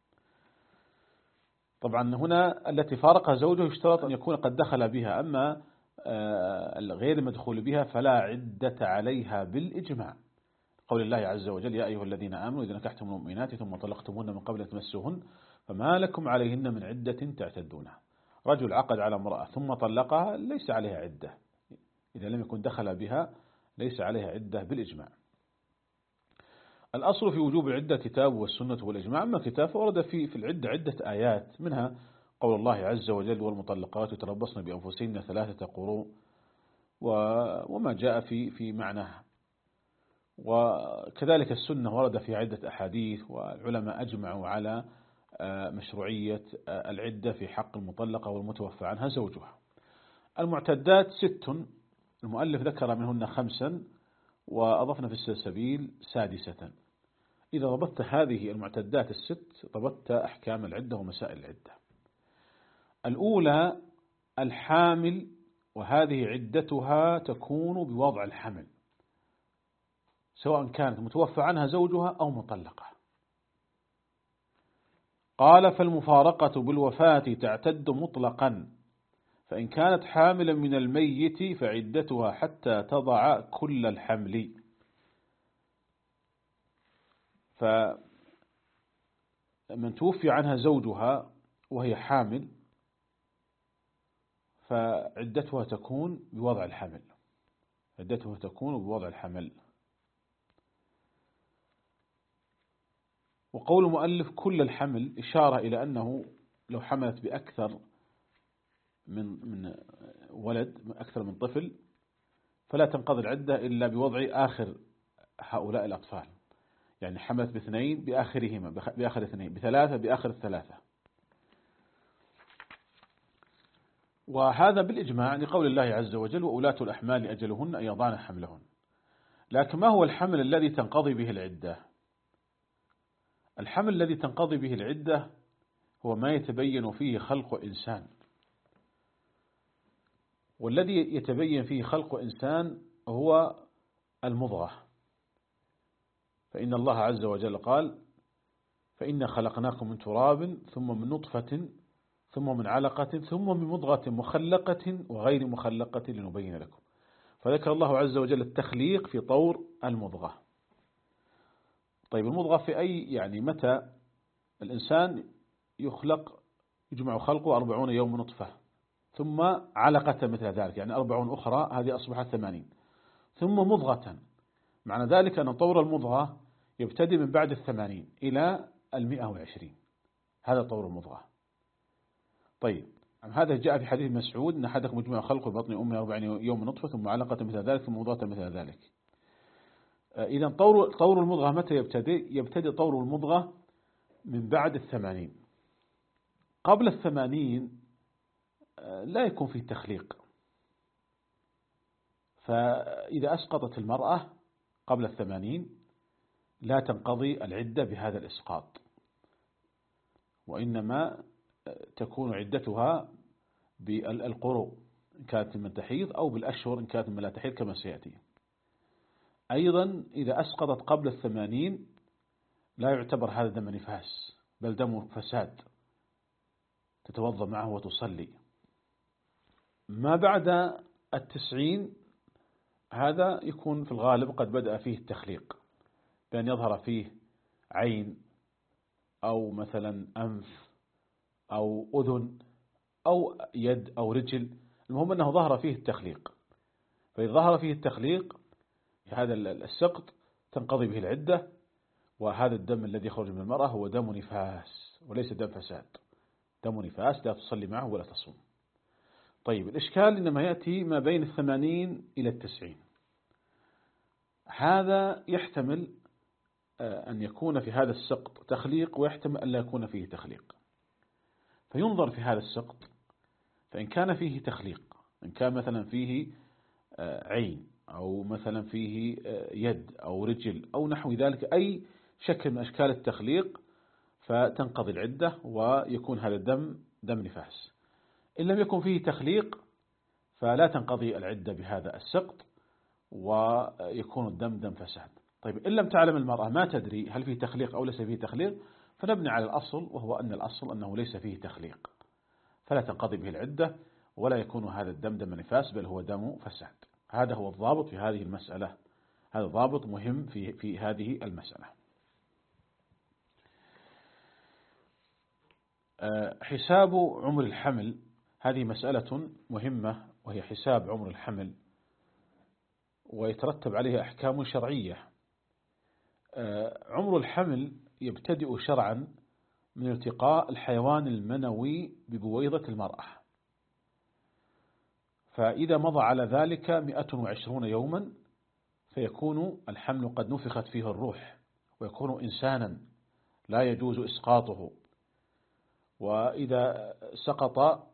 طبعا هنا التي فارقها زوجه يشترط أن يكون قد دخل بها، أما غير المدخول بها فلا عدة عليها بالإجماع، قول الله عز وجل يا أيها الذين آمنوا إذا نكحتم المؤمنات ثم طلقتموهن من قبل أن تمسوهن فما لكم عليهن من عدة تعتدونها. رجل عقد على امرأة ثم طلقها ليس عليها عدة، إذا لم يكن دخل بها ليس عليها عدة بالإجماع. الأصل في وجوب العدة كتاب والسنة والإجماع، أما الكتاب فورد في في العدة عدة آيات، منها قول الله عز وجل والمطلقات يتربصن بأنفسهن ثلاثة قروء وما جاء في في معناها. وكذلك السنة ورد في عدة أحاديث، والعلماء أجمعوا على مشروعية العدة في حق المطلقة والمتوفى عنها زوجها. المعتدات ست، المؤلف ذكر منهن خمسا وأضفنا في السلسبيل سادسة. إذا ضبطت هذه المعتدات الست ضبطت أحكام العدة ومسائل العدة. الأولى الحامل، وهذه عدتها تكون بوضع الحمل سواء كانت متوفى عنها زوجها أو مطلقة. قال فالمفارقة بالوفاة تعتد مطلقا، فإن كانت حاملا من الميت فعدتها حتى تضع كل الحمل. فمن توفي عنها زوجها وهي حامل فعدتها تكون بوضع الحمل، عدتها تكون بوضع الحمل. وقول المؤلف كل الحمل إشارة إلى أنه لو حملت بأكثر من من ولد أكثر من طفل فلا تنقضي العدة إلا بوضع آخر هؤلاء الأطفال، يعني حملت باثنين بآخرهما بآخر اثنين، بثلاثة بآخر الثلاثة. وهذا بالإجماع لقول الله عز وجل وأولاة الأحمال أجلهن أن يضعن حملهن. لكن ما هو الحمل الذي تنقضي به العدة؟ الحمل الذي تنقضي به العدة هو ما يتبين فيه خلق إنسان، والذي يتبين فيه خلق إنسان هو المضغة. فإن الله عز وجل قال فإنا خلقناكم من تراب ثم من نطفة ثم من علقة ثم من مضغة مخلقة وغير مخلقة لنبين لكم. فذكر الله عز وجل التخليق في طور المضغة. طيب المضغة في أي يعني متى الإنسان يخلق؟ يجمع خلقه أربعون يوم نطفة ثم علقة مثل ذلك، يعني أربعون أخرى، هذه أصبحت ثمانين، ثم مضغة. معنى ذلك أن طور المضغة يبتدي من بعد الثمانين إلى المئة وعشرين، هذا طور المضغة. طيب هذا جاء في حديث مسعود أن أحدكم يجمع خلقه بطن أمه أربعين يوم نطفة ثم علقة مثل ذلك ثم مضغة مثل ذلك. إذا طور طور المضغة متى يبتدي؟ يبتدي طور المضغة من بعد الثمانين. قبل الثمانين لا يكون فيه تخليق، فإذا أسقطت المرأة قبل الثمانين لا تنقضي العدة بهذا الإسقاط، وإنما تكون عدتها بالقروء إن كانت من تحيض أو بالأشهر إن كانت من لا تحيض كما سيأتي. أيضا إذا أسقطت قبل الثمانين لا يعتبر هذا دم نفاس بل دم فساد، تتوضأ معه وتصلي. ما بعد التسعين هذا يكون في الغالب قد بدأ فيه التخليق، بأن يظهر فيه عين أو مثلا أنف أو أذن أو يد أو رجل، المهم أنه ظهر فيه التخليق. فإذا ظهر فيه التخليق هذا السقط تنقضي به العدة، وهذا الدم الذي يخرج من المرأة هو دم نفاس وليس دم فساد، دم نفاس لا تصلي معه ولا تصوم. طيب الإشكال إنما يأتي ما بين الثمانين إلى التسعين، هذا يحتمل أن يكون في هذا السقط تخليق ويحتمل أن لا يكون فيه تخليق، فينظر في هذا السقط، فإن كان فيه تخليق، إن كان مثلا فيه عين أو مثلا فيه يد أو رجل أو نحو ذلك أي شكل من أشكال التخليق، فتنقضي العدة ويكون هذا الدم دم نفاس. إن لم يكن فيه تخليق فلا تنقضي العدة بهذا السقط ويكون الدم دم فساد. طيب إن لم تعلم المرأة ما تدري هل فيه تخليق أو ليس فيه تخليق، فنبني على الأصل، وهو أن الأصل أنه ليس فيه تخليق، فلا تنقضي به العدة ولا يكون هذا الدم دم نفاس بل هو دم فساد. هذا هو الضابط في هذه المسألة، هذا ضابط مهم في في هذه المسألة. حساب عمر الحمل هذه مسألة مهمة، وهي حساب عمر الحمل ويترتب عليها أحكام شرعية. عمر الحمل يبتدئ شرعا من ارتقاء الحيوان المنوي ببويضة المرأة، فإذا مضى على ذلك مئة وعشرون يوما فيكون الحمل قد نفخت فيه الروح ويكون إنسانا لا يجوز إسقاطه. وإذا سقط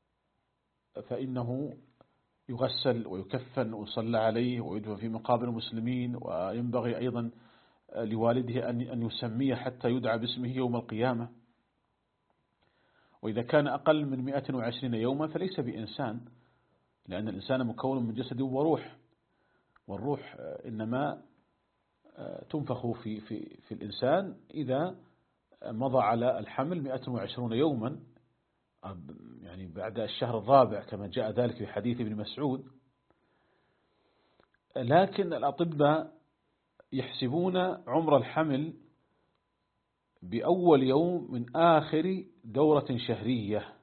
فإنه يغسل ويكفن ويصلى عليه ويدفن في مقابر المسلمين، وينبغي أيضا لوالده أن يسميه حتى يدعى باسمه يوم القيامة. وإذا كان أقل من مئة وعشرين يوما فليس بإنسان، لأن الإنسان مكون من جسد وروح، والروح إنما تنفخ في, في, في الإنسان إذا مضى على الحمل مئة وعشرون يوما، يعني بعد الشهر الرابع كما جاء ذلك في حديث ابن مسعود. لكن الأطباء يحسبون عمر الحمل بأول يوم من آخر دورة شهرية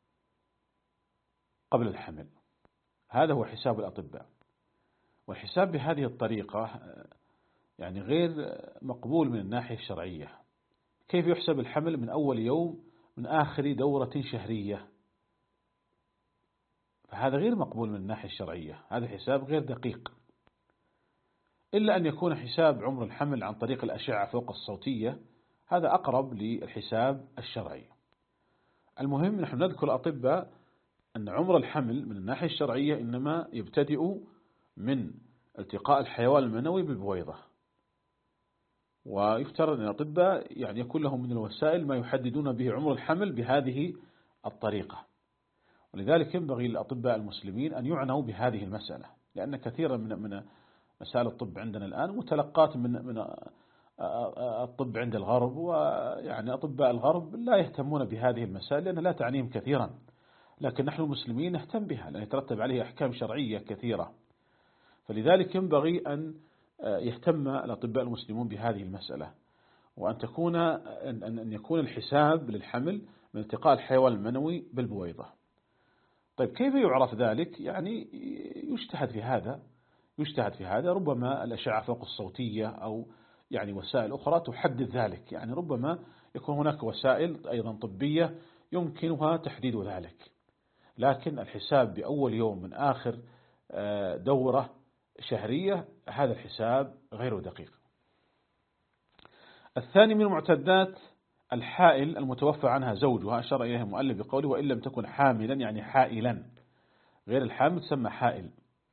قبل الحمل، هذا هو حساب الأطباء. والحساب بهذه الطريقة يعني غير مقبول من الناحية الشرعية. كيف يحسب الحمل من أول يوم من آخر دورة شهرية؟ فهذا غير مقبول من الناحية الشرعية، هذا حساب غير دقيق، إلا أن يكون حساب عمر الحمل عن طريق الأشعة فوق الصوتية، هذا أقرب للحساب الشرعي. المهم نحن نذكر أطباء أن عمر الحمل من الناحية الشرعية إنما يبتدئ من التقاء الحيوان المنوي بالبويضة، ويفترض أن الأطباء يعني يكون لهم من الوسائل ما يحددون به عمر الحمل بهذه الطريقة، ولذلك ينبغي للأطباء المسلمين أن يعنوا بهذه المسألة، لأن كثيرا من من مسائل الطب عندنا الآن متلقات من من الطب عند الغرب، ويعني أطباء الغرب لا يهتمون بهذه المسائل لأنها لا تعنيهم كثيرا، لكن نحن المسلمين نهتم بها لأن يترتب عليها أحكام شرعية كثيرة، فلذلك ينبغي أن يهتم الأطباء المسلمون بهذه المسألة، وأن تكون أن يكون الحساب للحمل من التقاء الحيوان المنوي بالبويضة. طيب كيف يعرف ذلك؟ يعني يجتهد في هذا يجتهد في هذا ربما الأشعة فوق الصوتية أو يعني وسائل أخرى تحدد ذلك، يعني ربما يكون هناك وسائل أيضا طبية يمكنها تحديد ذلك، لكن الحساب بأول يوم من آخر دورة شهرية هذا الحساب غير دقيق. الثاني من المعتدات الحائل المتوفى عنها زوجها، أشار إليها المؤلف بقوله وإن لم تكن حاملا، يعني حائلا، غير الحامل تسمى حائل.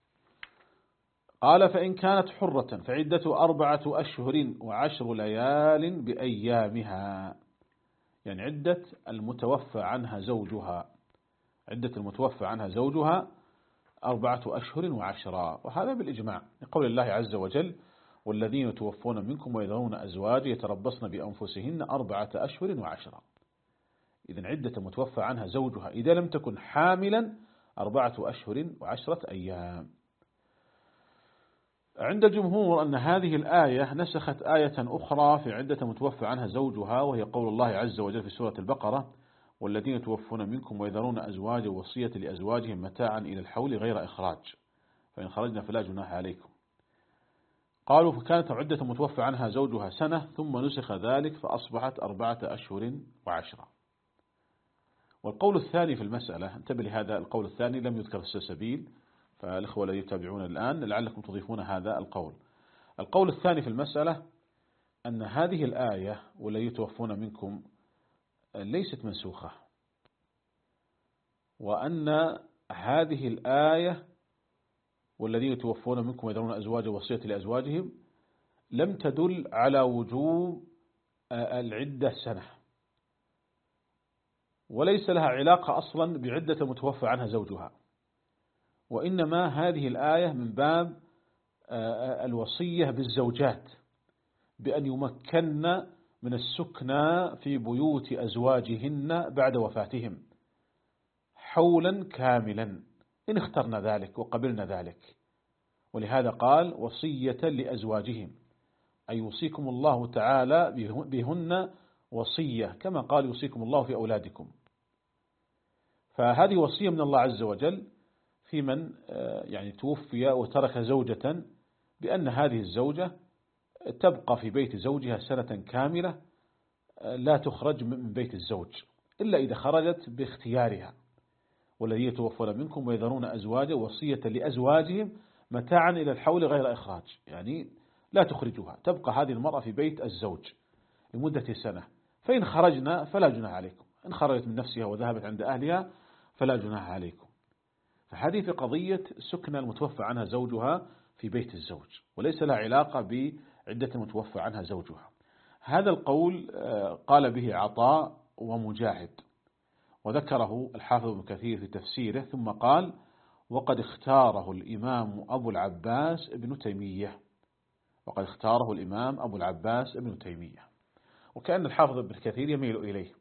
قال فإن كانت حرة فعدة أربعة أشهر وعشر ليال بأيامها، يعني عدة المتوفى عنها زوجها عدة المتوفى عنها زوجها أربعة أشهر وعشرة، وهذا بالإجماع لقول الله عز وجل والذين يتوفون منكم ويذرون أزواج يتربصن بأنفسهن أربعة أشهر وعشرة. إذن عدة متوفى عنها زوجها إذا لم تكن حاملا أربعة أشهر وعشرة أيام. عند الجمهور أن هذه الآية نسخت آية أخرى في عدة متوفى عنها زوجها، وهي قول الله عز وجل في سورة البقرة والذين يتوفون منكم ويذرون أزواج وصية لأزواجهم متاعا إلى الحول غير إخراج فإن خرجنا فلا جناح عليكم. قالوا فكانت عدة متوفى عنها زوجها سنة ثم نسخ ذلك فأصبحت أربعة أشهر وعشرة. والقول الثاني في المسألة، انتبه لهذا القول الثاني لم يذكر في السلسبيل، فالإخوة الذين يتابعون الآن لعلكم تضيفون هذا القول. القول الثاني في المسألة أن هذه الآية والذين يتوفون منكم ليست منسوخة، وأن هذه الآية والذين يتوفون منكم ويذرون أزواج وصية لأزواجهم لم تدل على وجوب العدة سنة، وليس لها علاقة أصلا بعدة متوفى عنها زوجها، وإنما هذه الآية من باب الوصية بالزوجات بأن يمكن من السكنى في بيوت أزواجهن بعد وفاتهم حولا كاملا إن اخترنا ذلك وقبلنا ذلك. ولهذا قال وصية لأزواجهم، أي يوصيكم الله تعالى بهن وصية كما قال يوصيكم الله في أولادكم. فهذه وصية من الله عز وجل في من يعني توفي وترك زوجة بأن هذه الزوجة تبقى في بيت زوجها سنة كاملة لا تخرج من بيت الزوج إلا إذا خرجت باختيارها. والذين يتوفون منكم ويذرون أزواجا وصية لأزواجهم متاعا إلى الحول غير إخراج، يعني لا تخرجها، تبقى هذه المرأة في بيت الزوج لمدة سنة، فإن خرجنا فلا جناح عليكم، إن خرجت من نفسها وذهبت عند أهلها فلا جناح عليكم. فهذه في قضية سكن المتوفى عنها زوجها في بيت الزوج، وليس لها علاقة بعدة المتوفى عنها زوجها. هذا القول قال به عطاء ومجاهد، وذكره الحافظ ابن كثير في تفسيره، ثم قال وقد اختاره الإمام أبو العباس ابن تيمية وقد اختاره الإمام أبو العباس ابن تيمية، وكأن الحافظ ابن كثير يميل إليه.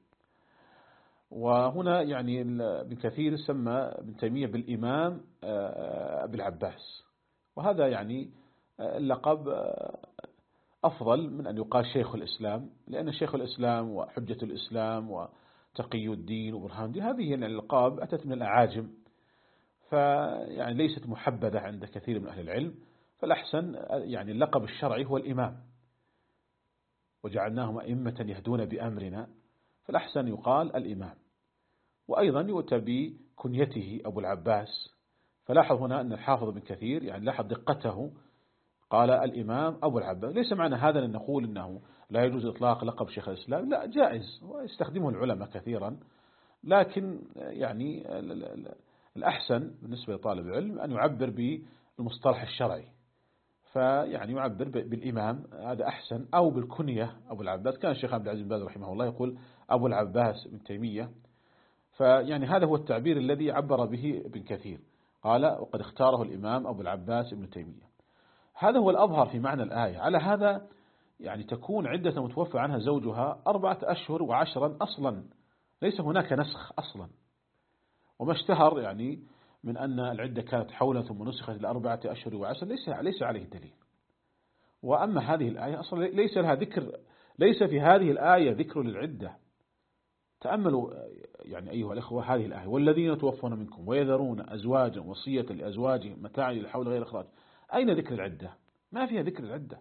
وهنا يعني ابن كثير سمى ابن تيمية بالإمام أبو العباس، وهذا يعني اللقب أفضل من أن يقال شيخ الإسلام، لأن شيخ الإسلام وحجة الإسلام وتقي الدين وبرهان الدين هذه الألقاب أتت من الأعاجم، فيعني ليست محبذة عند كثير من أهل العلم، فالأحسن يعني اللقب الشرعي هو الإمام، وجعلناهم أئمة يهدون بأمرنا، فالأحسن يقال الإمام. وأيضا يؤتى كنيته أبو العباس. فلاحظ هنا أن الحافظ بن كثير يعني لاحظ دقته، قال الإمام أبو العباس. ليس معنى هذا أن نقول أنه لا يجوز إطلاق لقب شيخ الإسلام، لا، جائز ويستخدمه العلماء كثيرا، لكن يعني الأحسن بالنسبة لطالب العلم أن يعبر بالمصطلح الشرعي، فيعني يعبر بالإمام، هذا أحسن، أو بالكنية أبو العباس. كان الشيخ عبد العزيز بن باز رحمه الله يقول أبو العباس بن تيمية، فيعني هذا هو التعبير الذي عبر به ابن كثير، قال وقد اختاره الإمام أبو العباس بن تيمية. هذا هو الأظهر في معنى الآية. على هذا يعني تكون عدة متوفى عنها زوجها أربعة أشهر وعشرا أصلا، ليس هناك نسخ أصلا. وما اشتهر يعني من أن العدة كانت حولا ثم نسخت لأربعة أشهر وعشر ليس ليس عليه دليل. وأما هذه الآية أصلا ليس لها ذكر، ليس في هذه الآية ذكر للعدة. تأملوا يعني أيها الأخوة هذه الآية: والذين يتوفون منكم ويذرون أزواجا وصية لأزواجهم متاعا إلى الحول غير إخراج. أين ذكر العدة؟ ما فيها ذكر العدة.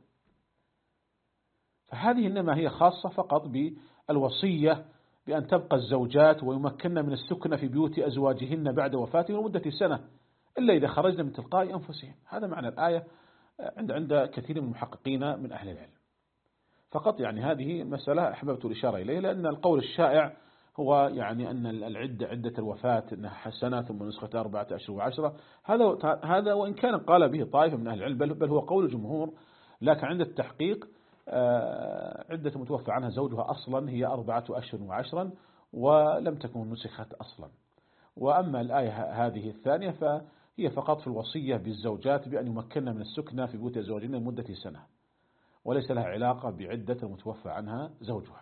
فهذه إنما هي خاصة فقط بالوصية بأن تبقى الزوجات ويمكن من السكنة في بيوت أزواجهن بعد وفاتهم لمدة سنة إلا إذا خرجن من تلقاء أنفسهم. هذا معنى الآية عند عند كثير من المحققين من أهل العلم. فقط يعني هذه مسألة أحببت الإشارة إليه، لأن القول الشائع هو يعني أن العدة عدة الوفاة أنها سنة ثم نسخة أربعة أشهر وعشرة. هذا هذا وإن كان قال به طائفة من أهل العلم بل هو قول الجمهور، لكن عند التحقيق عدة متوفى عنها زوجها أصلا هي أربعة أشهر وعشرا ولم تكن نسخت أصلا. وأما الآية هذه الثانية فهي فقط في الوصية بالزوجات بأن يمكن من السكنة في بيوت أزواجهن لمدة سنة، وليس لها علاقة بعدة المتوفى عنها زوجها.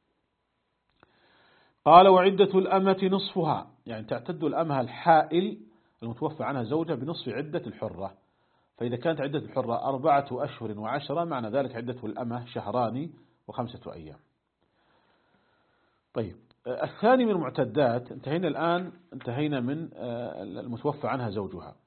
قال وعدة الأمة نصفها، يعني تعتد الأمة الحائل المتوفى عنها زوجها بنصف عدة الحرة. فإذا كانت عدة الحرة أربعة أشهر وعشرة معنى ذلك عدة الأمة شهران وخمسة أيام. طيب الثاني من المعتدات، انتهينا الآن انتهينا من المتوفى عنها زوجها.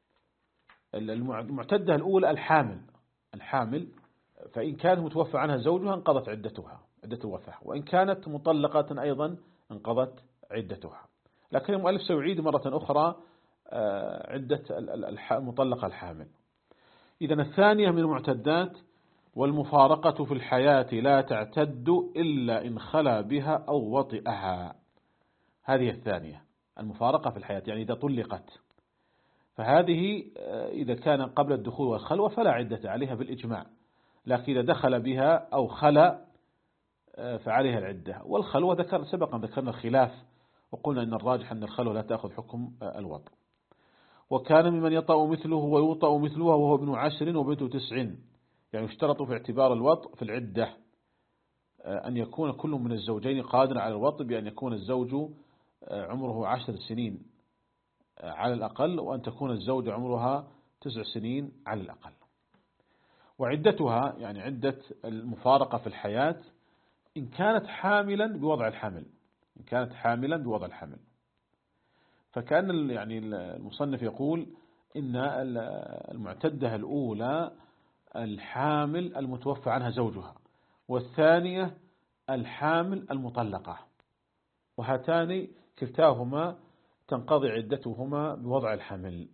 المعتدة الأولى الحامل. الحامل فإن كانت متوفى عنها زوجها انقضت عدتها عدة الوفاة، وإن كانت مطلقة أيضا انقضت عدتها. لكن المؤلف سيعيد مرة أخرى عدة المطلقة الحامل. إذن الثانية من المعتدات: والمفارقة في الحياة لا تعتد إلا إن خلا بها أو وطئها. هذه الثانية، المفارقة في الحياة، يعني إذا طلقت، فهذه إذا كان قبل الدخول والخلوة فلا عدة عليها بالإجماع، لكن إذا دخل بها أو خلا فعليها العدة. والخلوة ذكر سبقا ذكرنا الخلاف وقلنا إن الراجح أن الخلوة لا تأخذ حكم الوطء. وكان ممن يطأ مثله ويوطأ مثله وهو ابن عشر وبنت تسع، يعني يشترط في اعتبار الوطء في العدة أن يكون كل من الزوجين قادر على الوطء بأن يكون الزوج عمره عشر سنين على الأقل، وأن تكون الزوجة عمرها تسع سنين على الأقل. وعدتها يعني عدة المفارقة في الحياة إن كانت حاملا بوضع الحمل، إن كانت حاملا بوضع الحمل. فكان يعني المصنف يقول إن المعتدة الأولى الحامل المتوفى عنها زوجها، والثانية الحامل المطلقة، وهاتان كلتاهما تنقضي عدتهما بوضع الحمل.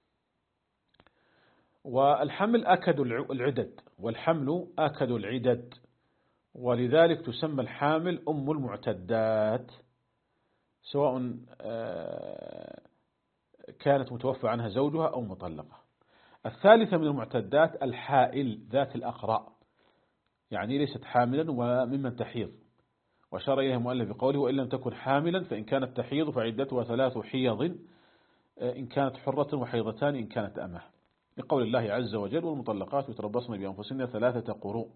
والحمل آكد العدد والحمل آكد العدد، ولذلك تسمى الحامل أم المعتدات، سواء كانت متوفى عنها زوجها أو مطلقة. الثالثة من المعتدات الحائل ذات الأقراء، يعني ليست حاملا وممن تحيض، وأشار إليها المؤلف بقوله: وإن لم تكن حاملا فإن كانت تحيض فعدتها ثلاث حيض إن كانت حرة وحيضتان إن كانت أمه، لقول الله عز وجل: والمطلقات يتربصن بأنفسهن ثلاثة قروء.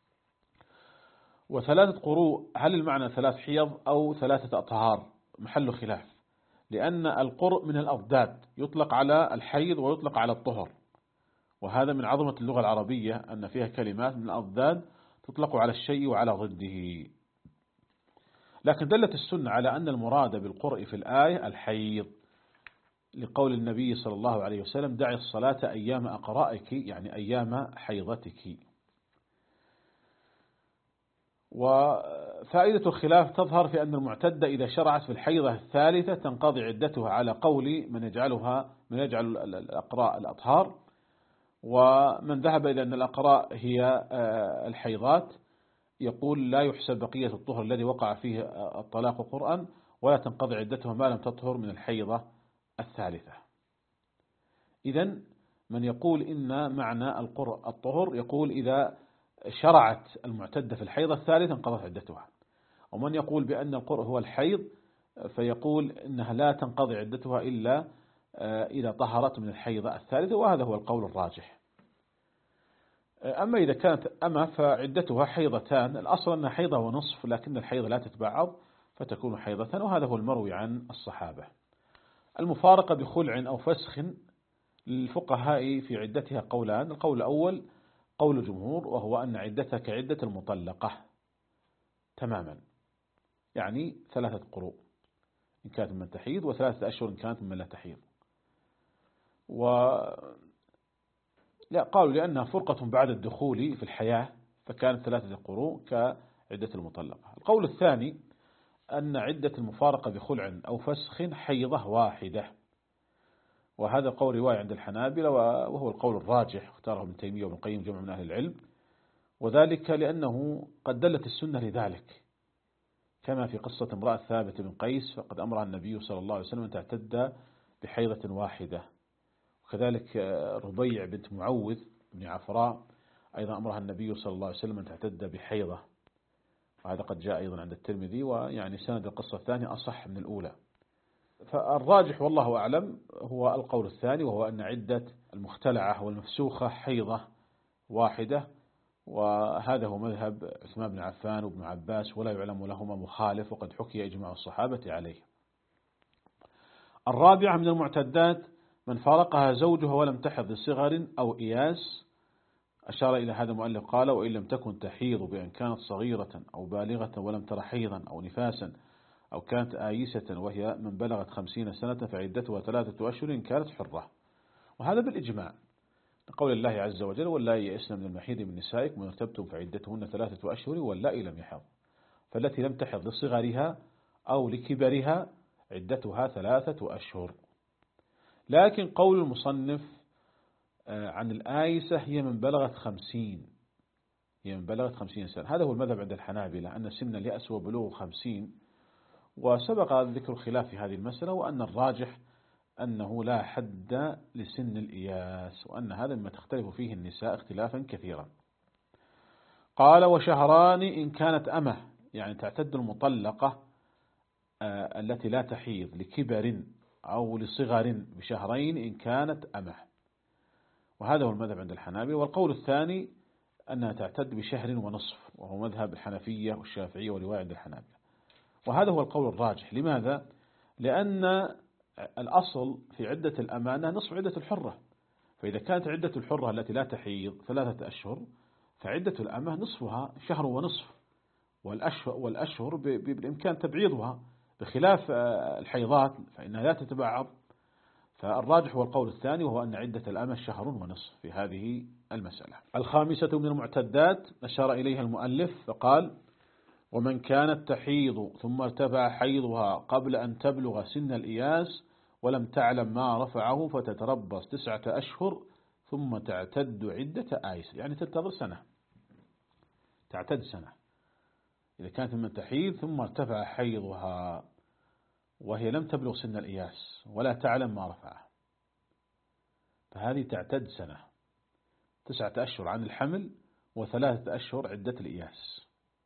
وثلاثة قروء هل المعنى ثلاث حيض أو ثلاثة أطهار؟ محل خلاف، لأن القرء من الأضداد يطلق على الحيض ويطلق على الطهر، وهذا من عظمة اللغة العربية أن فيها كلمات من الأضداد تطلق على الشيء وعلى ضده. لكن دلت السنة على أن المراد بالقرء في الآية الحيض، لقول النبي صلى الله عليه وسلم: دعي الصلاة أيام أقرائك، يعني أيام حيضتك. وفائدة الخلاف تظهر في أن المعتدة إذا شرعت في الحيضة الثالثة تنقضي عدتها على قول من يجعلها من يجعل الأقراء الأطهار، ومن ذهب إلى أن الأقراء هي الحيضات يقول لا يحسب بقية الطهر الذي وقع فيه الطلاق قرآن، ولا تنقضي عدتها ما لم تطهر من الحيضة الثالثة. إذن من يقول إن معنى الطهر يقول إذا شرعت المعتدة في الحيضة الثالثة انقضت عدتها، ومن يقول بأن القرء هو الحيض فيقول إنها لا تنقضي عدتها إلا إذا طهرت من الحيضة الثالثة، وهذا هو القول الراجح. أما إذا كانت أما فعدتها حيضتان، الأصل أنها حيضة ونصف، لكن الحيضة لا تتبعض فتكون حيضتان، وهذا هو المروي عن الصحابة. المفارقة بخلع أو فسخ للفقهاء في عدتها قولان. القول الأول قول الجمهور، وهو أن عدتها كعدة المطلقة تماما، يعني ثلاثة قروء إن كانت من تحيض، وثلاثة أشهر إن كانت من لا تحيض. و لا قالوا لأنها فرقة بعد الدخول في الحياة فكانت ثلاثة قروء كعدة المطلقة. القول الثاني أن عدة المفارقة بخلع أو فسخ حيضة واحدة، وهذا قول رواية عند الحنابلة، وهو القول الراجح اختاره ابن تيمية وابن القيم جمع من أهل العلم، وذلك لأنه قد دلت السنة لذلك، كما في قصة امرأة ثابت بن قيس فقد أمرها النبي صلى الله عليه وسلم أن تعتد بحيضة واحدة، وكذلك ربيع بنت معوذ بن عفراء أيضا أمرها النبي صلى الله عليه وسلم أن تعتد بحيضة، وهذا قد جاء أيضا عند الترمذي، ويعني سند القصة الثانية أصح من الأولى. فالراجح والله أعلم هو القول الثاني، وهو أن عدة المختلعة والمفسوخة حيضة واحدة، وهذا هو مذهب عثمان بن عفان وابن عباس، ولا يعلم لهما مخالف، وقد حكي إجماع الصحابة عليه. الرابعة من المعتدات من فارقها زوجها ولم تحض لصغر أو إياس، أشار إلى هذا المؤلف قال: وإن لم تكن تحيض بأن كانت صغيرة أو بالغة ولم تر حيضا أو نفاسا أو كانت آيسة وهي من بلغت خمسين سنة فعدتها ثلاثة أشهر إن كانت حرة. وهذا بالإجماع لقول الله عز وجل: واللائي يئسن من المحيض من نسائكم وإن ارتبتم فعدتهن ثلاثة أشهر واللائي لم يحض. فالتي لم تحض لصغرها أو لكبرها عدتها ثلاثة أشهر. لكن قول المصنف عن الآيسة هي من بلغت خمسين هي من بلغت خمسين سنة، هذا هو المذهب عند الحنابلة أن سن اليأس وبلوغ خمسين، وسبق ذكر خلاف في هذه المسألة، وأن الراجح أنه لا حد لسن الإياس، وأن هذا مما تختلف فيه النساء اختلافا كثيرا. قال: وشهران إن كانت أمه، يعني تعتد المطلقة التي لا تحيض لكبر أو لصغر بشهرين إن كانت أمه، وهذا هو المذهب عند الحنابلة. والقول الثاني أنها تعتد بشهر ونصف، وهو مذهب الحنفية والشافعية ورواية عند الحنابلة، وهذا هو القول الراجح. لماذا؟ لأن الأصل في عدة الأمانة نصف عدة الحرة، فإذا كانت عدة الحرة التي لا تحيض ثلاثة أشهر فعدة الأمة نصفها شهر ونصف، والأشهر, والأشهر بالإمكان تبعيضها، بخلاف الحيضات فإنها لا تتبعض. فالراجح هو القول الثاني، وهو أن عدة الأمة شهر ونصف في هذه المسألة. الخامسة من المعتدات أشار إليها المؤلف فقال: ومن كانت تحيض ثم ارتفع حيضها قبل أن تبلغ سن الإياس ولم تعلم ما رفعه فتتربص تسعة أشهر ثم تعتد عدة آيس، يعني تنتظر سنة، تعتد سنة إذا كانت من تحيض ثم ارتفع حيضها وهي لم تبلغ سن الإياس ولا تعلم ما رفعه، فهذه تعتد سنة، تسعة أشهر عن الحمل وثلاثة أشهر عدة الإياس.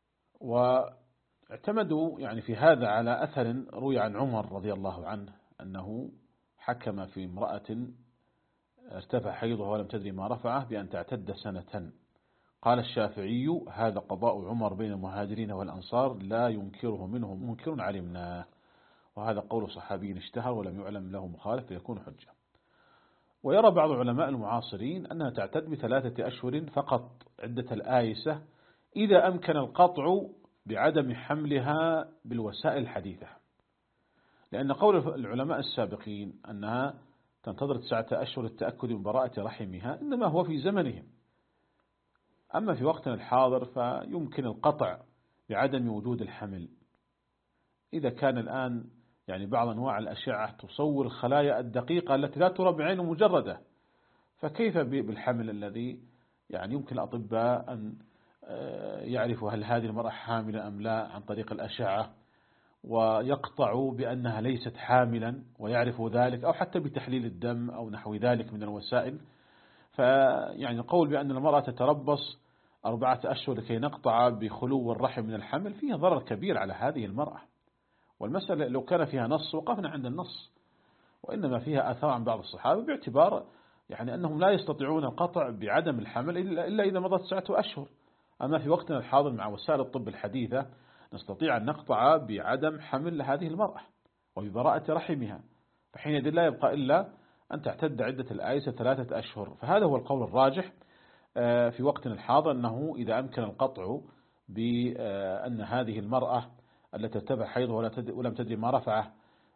واعتمدوا يعني في هذا على أثر روي عن عمر رضي الله عنه أنه حكم في امرأة ارتفع حيضها ولم تدري ما رفعه بأن تعتد سنة. قال الشافعي: هذا قضاء عمر بين المهاجرين والأنصار لا ينكره منهم منكر علمناه، وهذا قول صحابي اشتهر ولم يعلم له مخالف فيكون حجة. ويرى بعض علماء المعاصرين أنها تعتد بثلاثة أشهر فقط عدة الآيسة إذا أمكن القطع بعدم حملها بالوسائل الحديثة، لأن قول العلماء السابقين أنها تنتظر تسعة أشهر التأكد من براءة رحمها إنما هو في زمنهم، أما في وقتنا الحاضر فيمكن القطع بعدم وجود الحمل. إذا كان الآن يعني بعض أنواع الأشعة تصور الخلايا الدقيقة التي لا ترى بعين مجردة، فكيف بالحمل الذي يعني يمكن الأطباء أن يعرفوا هل هذه المرأة حاملة أم لا عن طريق الأشعة، ويقطعوا بأنها ليست حاملا ويعرفوا ذلك، أو حتى بتحليل الدم أو نحو ذلك من الوسائل. فيعني القول بأن المرأة تتربص أربعة أشهر لكي نقطع بخلو الرحم من الحمل فيه ضرر كبير على هذه المرأة، والمسألة لو كان فيها نص وقفنا عند النص، وإنما فيها آثار عن بعض الصحابة باعتبار يعني أنهم لا يستطيعون القطع بعدم الحمل إلا إذا مضت سبعة أشهر. أما في وقتنا الحاضر مع وسائل الطب الحديثة نستطيع أن نقطع بعدم حمل هذه المرأة وببراءة رحمها، فحينئذ لا يبقى إلا أن تعتد عدة الآيسة ثلاثة أشهر. فهذا هو القول الراجح في وقتنا الحاضر، أنه إذا أمكن القطع بأن هذه المرأة التي ارتفع حيضها ولم تدري ما رفعه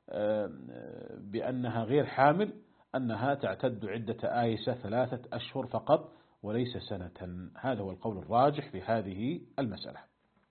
بأنها غير حامل، أنها تعتد عدة آيسة ثلاثة أشهر فقط وليس سنة. هذا هو القول الراجح في هذه المسألة.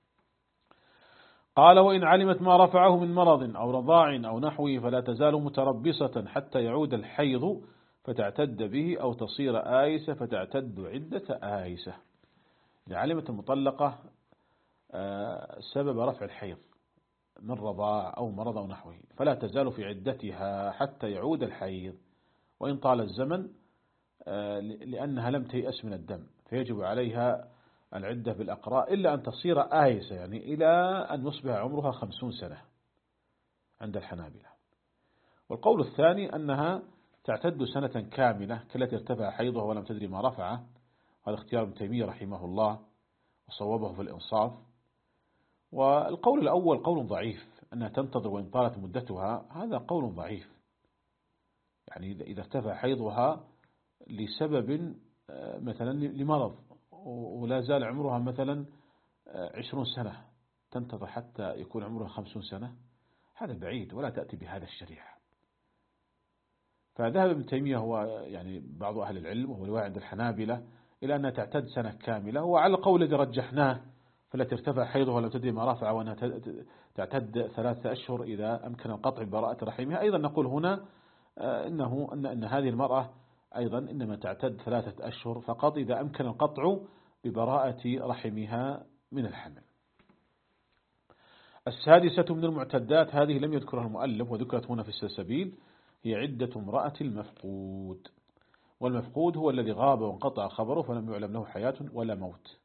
قال: وإن علمت ما رفعه من مرض أو رضاع أو نحوه فلا تزال متربصة حتى يعود الحيض فتعتد به، أو تصير آيسة فتعتد عدة آيسة. إذا علمت المطلقة سبب رفع الحيض من رضاع أو مرض أو نحوه فلا تزال في عدتها حتى يعود الحيض، وإن طال الزمن لأنها لم تيأس من الدم فيجب عليها العدة بالأقراء، إلا أن تصير آيسة يعني إلى أن يصبح عمرها خمسون سنة عند الحنابلة. والقول الثاني أنها تعتد سنة كاملة كالتي ارتفع حيضها ولم تدري ما رفعه، هذا اختيار ابن تيمية رحمه الله وصوبه في الإنصاف. والقول الأول قول ضعيف، أنها تنتظر وإن طالت مدتها، هذا قول ضعيف. يعني إذا ارتفع حيضها لسبب مثلا لمرض ولا زال عمرها مثلا عشرون سنة تنتظر حتى يكون عمرها خمسون سنة، هذا بعيد ولا تأتي بهذا الشريعة. فذهب ابن تيمية هو يعني بعض أهل العلم وهو رواية عند الحنابلة إلى أنها تعتد سنة كاملة، وعلى القول الذي رجحناه فالتي ارتفع حيضها ولم تدري ما رفع وأنها تعتد ثلاثة أشهر إذا أمكن القطع ببراءة رحمها. أيضا نقول هنا إنه أن أن هذه المرأة أيضا إنما تعتد ثلاثة أشهر فقط إذا أمكن القطع ببراءة رحمها من الحمل. السادسة من المعتدات، هذه لم يذكرها المؤلف وذكرت هنا في السلسبيل، هي عدة امرأة المفقود. والمفقود هو الذي غاب وانقطع خبره فلم يعلم له حياة ولا موت.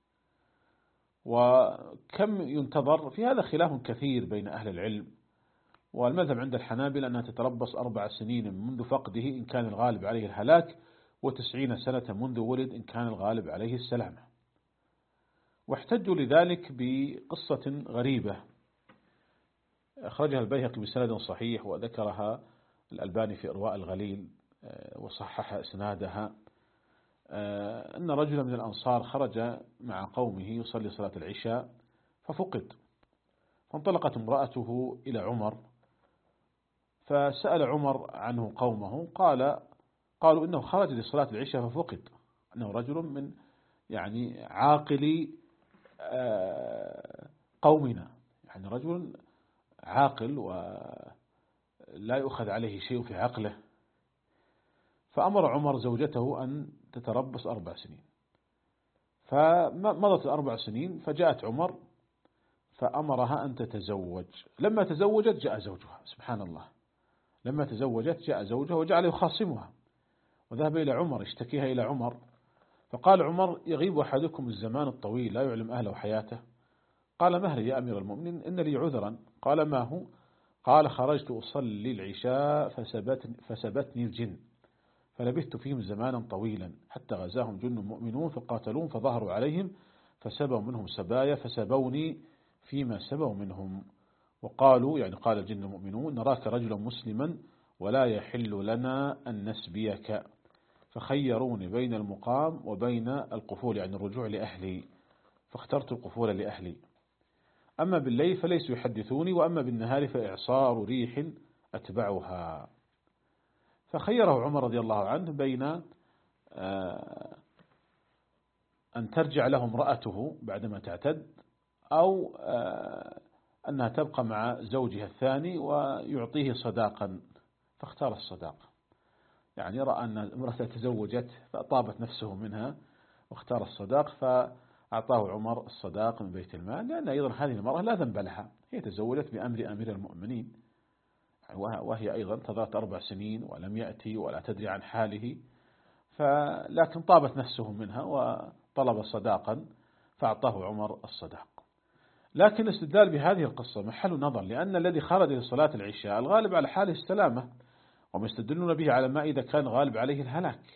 وكم ينتظر؟ في هذا خلاف كثير بين أهل العلم، والمذهب عند الحنابلة أنها تتربص أربع سنين منذ فقده إن كان الغالب عليه الهلاك، وتسعين سنة منذ ولد إن كان الغالب عليه السلامة. واحتجوا لذلك بقصة غريبة أخرجها البيهقي بسند صحيح وذكرها الألباني في إرواء الغليل وصحح إسنادها، أن رجلا من الأنصار خرج مع قومه يصلي صلاة العشاء ففقد، فانطلقت امرأته إلى عمر فسأل عمر عنه قومه، قال قالوا إنه خرج لصلاة العشاء ففقد، أنه رجل من يعني عاقل قومنا، يعني رجل عاقل ولا يؤخذ عليه شيء في عقله. فأمر عمر زوجته أن تتربص أربع سنين، فمضت الأربع سنين فجاءت عمر فأمرها أن تتزوج. لما تزوجت جاء زوجها، سبحان الله، لما تزوجت جاء زوجها وجعل يخاصمها وذهب إلى عمر اشتكيها إلى عمر، فقال عمر: يغيب أحدكم الزمان الطويل لا يعلم أهله حياته. قال: ما هي يا أمير المؤمنين؟ إن لي عذرا. قال: ما هو؟ قال: خرجت أصلي العشاء فسبتني, فسبتني الجن فلبثت فيهم زمانا طويلا حتى غزاهم جن مؤمنون فقاتلون فظهروا عليهم فسبوا منهم سبايا فسبوني فيما سبوا منهم، وقالوا يعني قال الجن المؤمنون: نراك رجلا مسلما ولا يحل لنا أن نسبيك، فخيروني بين المقام وبين القفول يعني الرجوع لأهلي، فاخترت القفول لأهلي. أما بالليل فليس يحدثوني، وأما بالنهار فإعصار ريح أتبعها. فخيره عمر رضي الله عنه بين أن ترجع له امرأته بعدما تعتد، أو أنها تبقى مع زوجها الثاني ويعطيه صداقا، فاختار الصداقة. يعني رأى أن امرأة تزوجت فأطابت نفسه منها واختار الصداق، فأعطاه عمر الصداق من بيت المال، لأن أيضا هذه المرأة لا ذنب لها، هي تزوجت بأمر أمير المؤمنين، وهي أيضا انتظرت أربع سنين ولم يأتي ولا تدري عن حاله، فلكن طابت نفسه منها وطلب صداقا فأعطاه عمر الصداق. لكن الاستدلال بهذه القصة محل نظر، لأن الذي خرج لصلاة العشاء الغالب على حاله السلامة، وما يستدلون به على ما إذا كان غالب عليه الهلاك.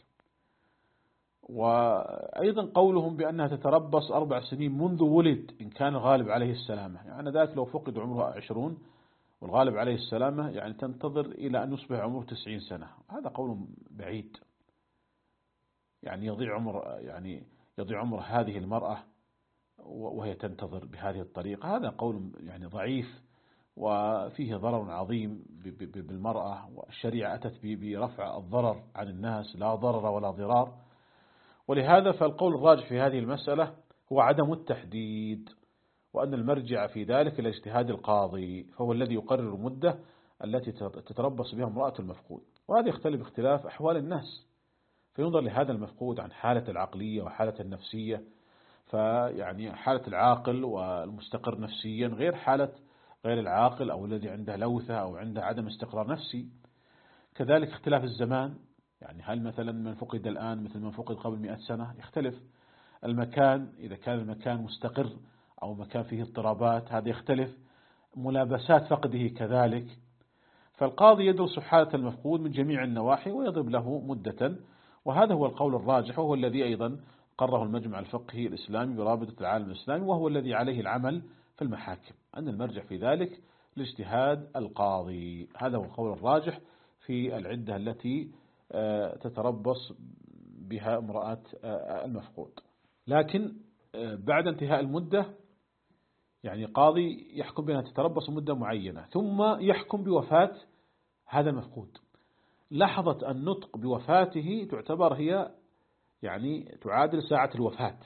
وأيضا قولهم بأنها تتربص أربع سنين منذ ولد إن كان الغالب عليه السلامة، يعني ذلك لو فقد عمره عشرون والغالب عليه السلامة يعني تنتظر إلى أن يصبح عمره تسعين سنة، هذا قول بعيد. يعني يضيع عمر يعني يضيع عمر هذه المرأة وهي تنتظر بهذه الطريقة، هذا قول يعني ضعيف وفيه ضرر عظيم بالمرأة، والشريعة أتت برفع الضرر عن الناس، لا ضرر ولا ضرار. ولهذا فالقول الراجح في هذه المسألة هو عدم التحديد، وأن المرجع في ذلك إلى اجتهاد القاضي، فهو الذي يقرر المدة التي تتربص بها امرأة المفقود، وهذا يختلف باختلاف أحوال الناس، فينظر لهذا المفقود عن حالة العقلية وحالة النفسية، فيعني حالة العاقل والمستقر نفسيا غير حالة غير العاقل أو الذي عنده لوثة أو عنده عدم استقرار نفسي. كذلك اختلاف الزمان، يعني هل مثلا من فقد الآن مثل من فقد قبل مئة سنة، يختلف المكان، إذا كان المكان مستقر أو مكان فيه اضطرابات هذا يختلف، ملابسات فقده كذلك. فالقاضي يدرس حالة المفقود من جميع النواحي ويضرب له مدة، وهذا هو القول الراجح، وهو الذي أيضا قرره المجمع الفقهي الإسلامي برابطة العالم الإسلامي، وهو الذي عليه العمل في المحاكم، أن المرجع في ذلك لاجتهاد القاضي. هذا هو القول الراجح في العدة التي تتربص بها امرأة المفقود. لكن بعد انتهاء المدة يعني قاضي يحكم بأنها تتربص مدة معينة، ثم يحكم بوفاة هذا المفقود. لحظة النطق بوفاته تعتبر هي يعني تعادل ساعة الوفاة،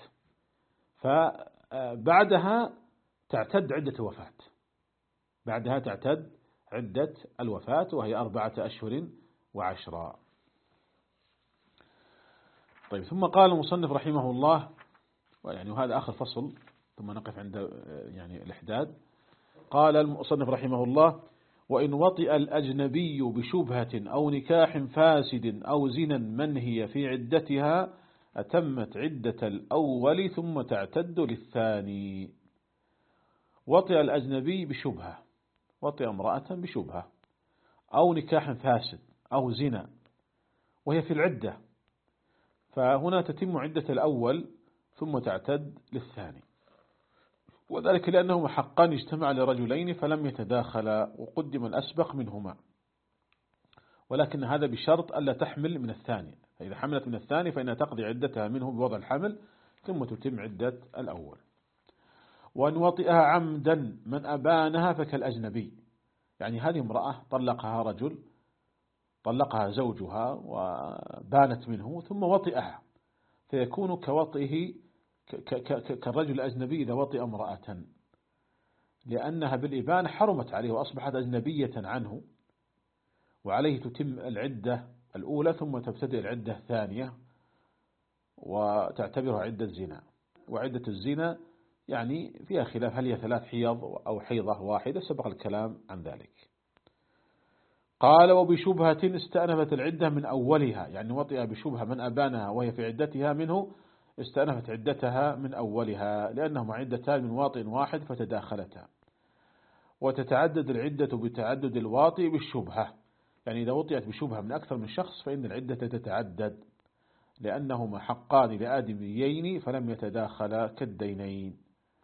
فبعدها تعتد عدة الوفاة، بعدها تعتد عدة الوفاة وهي أربعة أشهر وعشرة. طيب، ثم قال المصنف رحمه الله، ويعني وهذا آخر فصل ثم نقف عند يعني الإحداد. قال المصنف رحمه الله: وإن وطئ الأجنبي بشبهة أو نكاح فاسد أو زنا منهي في عدتها أتمت عدة الأول ثم تعتد للثاني. وطئ الأجنبي بشبهة، وطئ امرأة بشبهة أو نكاح فاسد أو زنا وهي في العدة، فهنا تتم عدة الأول ثم تعتد للثاني، وذلك لأنهما حقان اجتمع لرجلين فلم يتداخلا وقدم الأسبق منهما، ولكن هذا بشرط ألا تحمل من الثاني، فإذا حملت من الثاني فإنها تقضي عدتها منه بوضع الحمل ثم تتم عدة الأول. وأن وطئها عمدا من أبانها فكالأجنبي، يعني هذه امرأة طلقها رجل، طلقها زوجها وبانت منه ثم وطئها، فيكون كوطئه كالرجل الأجنبي إذا وطئ امرأة، لأنها بالإبانة حرمت عليه وأصبحت أجنبية عنه، وعليه تتم العدة الأولى ثم تبتدئ العدة الثانية وتعتبرها عدة زنا. وعدة الزنا يعني فيها خلاف، هل هي ثلاث حيض أو حيضة واحدة، سبق الكلام عن ذلك. قال: وبشبهة استأنفت العدة من أولها، يعني وطئ بشبهة من أبانها وهي في عدتها منه استأنفت عدتها من أولها، لأنهما عدتان من واطئ واحد فتداخلتا. وتتعدد العدة بتعدد الواطئ بالشبهة، يعني إذا وطئت بشبهة من أكثر من شخص فإن العدة تتعدد، لأنهما حقان لآدميين فلم يتداخلا كالدينين.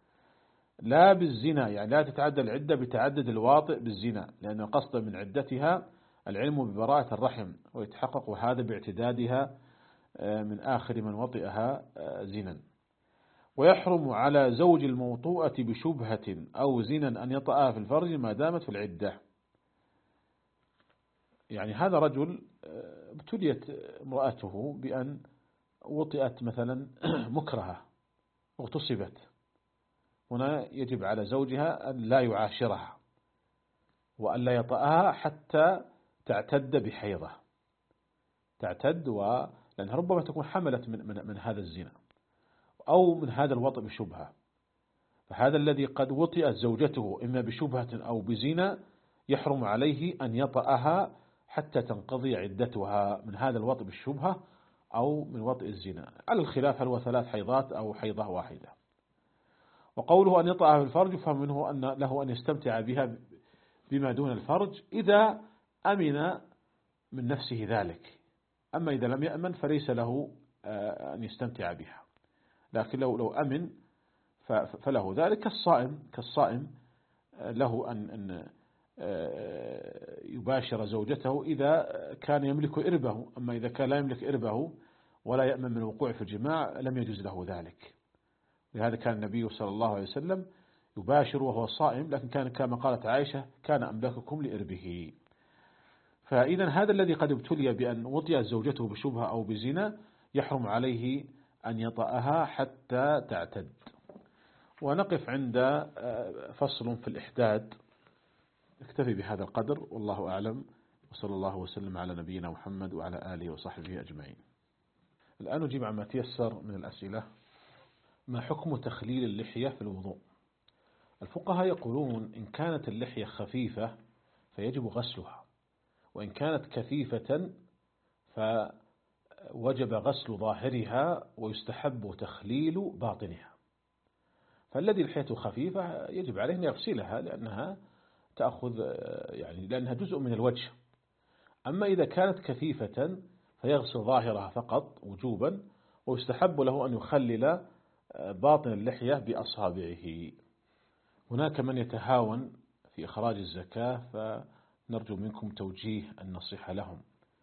لا بالزنا، يعني لا تتعدد العدة بتعدد الواطئ بالزنا، لأن القصد من عدتها العلم ببراءة الرحم، ويتحقق هذا باعتدادها من آخر من وطئها زنا. ويحرم على زوج الموطوءة بشبهة أو زنا أن يطأها في الفرج ما دامت في العدة. يعني هذا رجل ابتليت امرأته بأن وطئت مثلا مكرهة اغتصبت، هنا يجب على زوجها أن لا يعاشرها وأن لا يطأها حتى تعتد بحيضة، تعتد و... لأنها ربما تكون حملت من, من, من هذا الزنا أو من هذا الوطء بشبهة. فهذا الذي قد وطئت زوجته إما بشبهة أو بزنا يحرم عليه أن يطأها حتى تنقضي عدتها من هذا الوطء بالشبهة أو من وطئ الزنا، على الخلاف هل هو ثلاث حيضات أو حيضة واحدة. وقوله أن يطأها في الفرج يفهم منه أن له أن يستمتع بها بما دون الفرج إذا أمن من نفسه ذلك، أما إذا لم يأمن فليس له أن يستمتع بها، لكن لو لو أمن فله ذلك. كالصائم كالصائم له أن أن يباشر زوجته إذا كان يملك إربه، أما إذا كان لا يملك إربه ولا يأمن من الوقوع في الجماع لم يجوز له ذلك. لهذا كان النبي صلى الله عليه وسلم يباشر وهو صائم، لكن كان كما قالت عائشة كان أملككم لإربه. فإذا هذا الذي قد ابتلي بأن وطئت زوجته بشبهة أو بزنا يحرم عليه أن يطأها حتى تعتد. ونقف عند فصل في الإحداد. اكتفي بهذا القدر والله أعلم، وصلى الله وسلم على نبينا محمد وعلى آله وصحبه أجمعين. الآن نجيب عما تيسر من الأسئلة. ما حكم تخليل اللحية في الوضوء؟ الفقهاء يقولون إن كانت اللحية خفيفة فيجب غسلها، وإن كانت كثيفة فوجب غسل ظاهرها ويستحب تخليل باطنها. فالذي لحيته خفيفة يجب عليه أن يغسلها لأنها تأخذ يعني لأنها جزء من الوجه. أما إذا كانت كثيفة فيغسل ظاهرها فقط وجوبا، ويستحب له أن يخلل باطن اللحية بأصابعه. هناك من يتهاون في إخراج الزكاة، فنرجو منكم توجيه النصيحة لهم.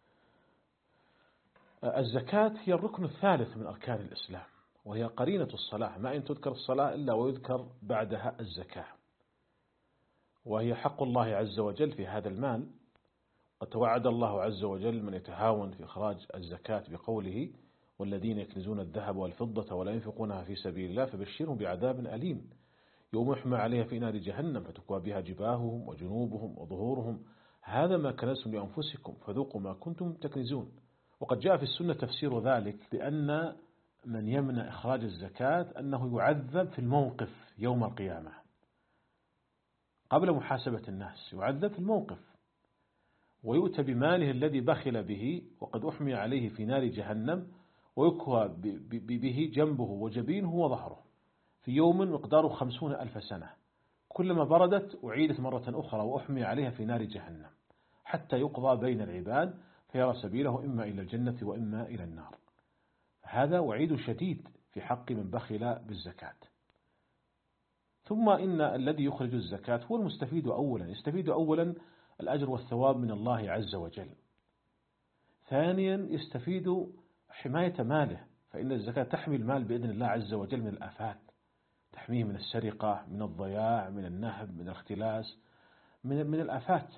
الزكاة هي الركن الثالث من أركان الإسلام، وهي قرينة الصلاة، ما إن تذكر الصلاة إلا ويذكر بعدها الزكاة، وهي حق الله عز وجل في هذا المال. وتوعد الله عز وجل من يتهاون في إخراج الزكاة بقوله والذين يكنزون الذهب والفضة ولا ينفقونها في سبيل الله فبشرهم بعذاب أليم يوم يحمى عليها في نار جهنم فتكوى بها جباههم وجنوبهم وظهورهم هذا ما كنزتم لأنفسكم فذوقوا ما كنتم تكنزون. وقد جاء في السنة تفسير ذلك بأن من يمنع إخراج الزكاة أنه يعذب في الموقف يوم القيامة قبل محاسبة الناس، يعذب في الموقف ويؤتى بماله الذي بخل به وقد أحمي عليه في نار جهنم ويكوى به جنبه وجبينه وظهره في يوم مقداره خمسون ألف سنة، كلما بردت أعيدت مرة أخرى وأحمي عليها في نار جهنم حتى يقضى بين العباد فيرى سبيله إما إلى الجنة وإما إلى النار. هذا وعيد شديد في حق من بخل بالزكاة. ثم إن الذي يخرج الزكاة هو المستفيد أولا، يستفيد أولا الأجر والثواب من الله عز وجل. ثانيا يستفيد حماية ماله، فإن الزكاة تحمي المال بإذن الله عز وجل من الآفات، تحميه من السرقة، من الضياع، من النهب، من الاختلاس، من من الآفات.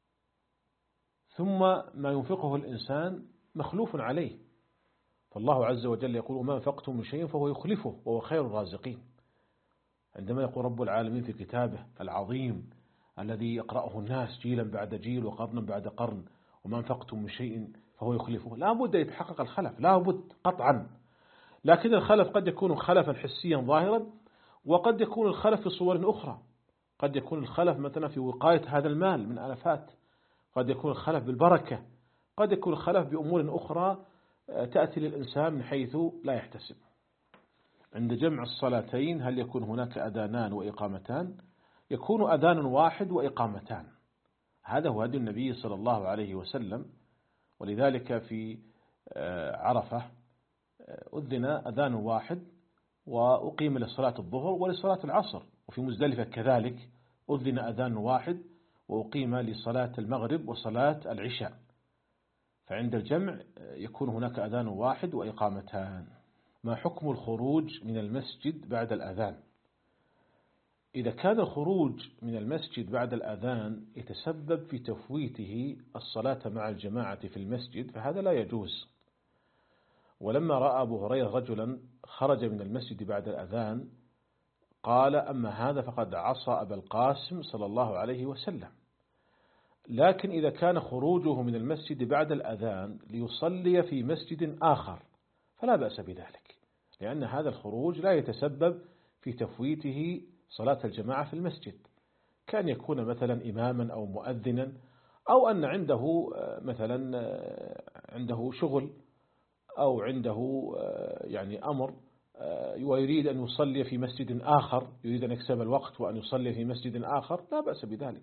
ثم ما ينفقه الإنسان مخلوف عليه، فالله عز وجل يقول ما أنفقتم من شيء فهو يخلفه وهو خير الرازقين. عندما يقول رب العالمين في كتابه العظيم الذي يقرأه الناس جيلا بعد جيل وقرنا بعد قرن وما أنفقتم من شيء فهو يخلفه، لا بد يتحقق الخلف، لا بد قطعا. لكن الخلف قد يكون خلفا حسيا ظاهرا، وقد يكون الخلف في صور أخرى. قد يكون الخلف مثلا في وقاية هذا المال من آفات، قد يكون الخلف بالبركة، قد يكون الخلف بأمور أخرى تأتي للإنسان من حيث لا يحتسب. عند جمع الصلاتين هل يكون هناك أذانان وإقامتان؟ يكون أذان واحد وإقامتان، هذا هو هدي النبي صلى الله عليه وسلم. ولذلك في عرفة أذن أذان واحد وأقيم لصلاة الظهر ولصلاة العصر، وفي مزدلفة كذلك أذن أذان واحد وأقيم لصلاة المغرب وصلاة العشاء. فعند الجمع يكون هناك أذان واحد وإقامتان. ما حكم الخروج من المسجد بعد الأذان؟ إذا كان الخروج من المسجد بعد الأذان يتسبب في تفويته الصلاة مع الجماعة في المسجد فهذا لا يجوز. ولما رأى أبو هريرة رجلا خرج من المسجد بعد الأذان قال أما هذا فقد عصى أبا القاسم صلى الله عليه وسلم. لكن إذا كان خروجه من المسجد بعد الأذان ليصلي في مسجد آخر فلا بأس بذلك، لأن هذا الخروج لا يتسبب في تفويته صلاة الجماعة في المسجد، كان يكون مثلا إماما أو مؤذنا، أو أن عنده مثلا عنده شغل أو عنده يعني أمر ويريد أن يصلي في مسجد آخر، يريد أن يكسب الوقت وأن يصلي في مسجد آخر، لا بأس بذلك.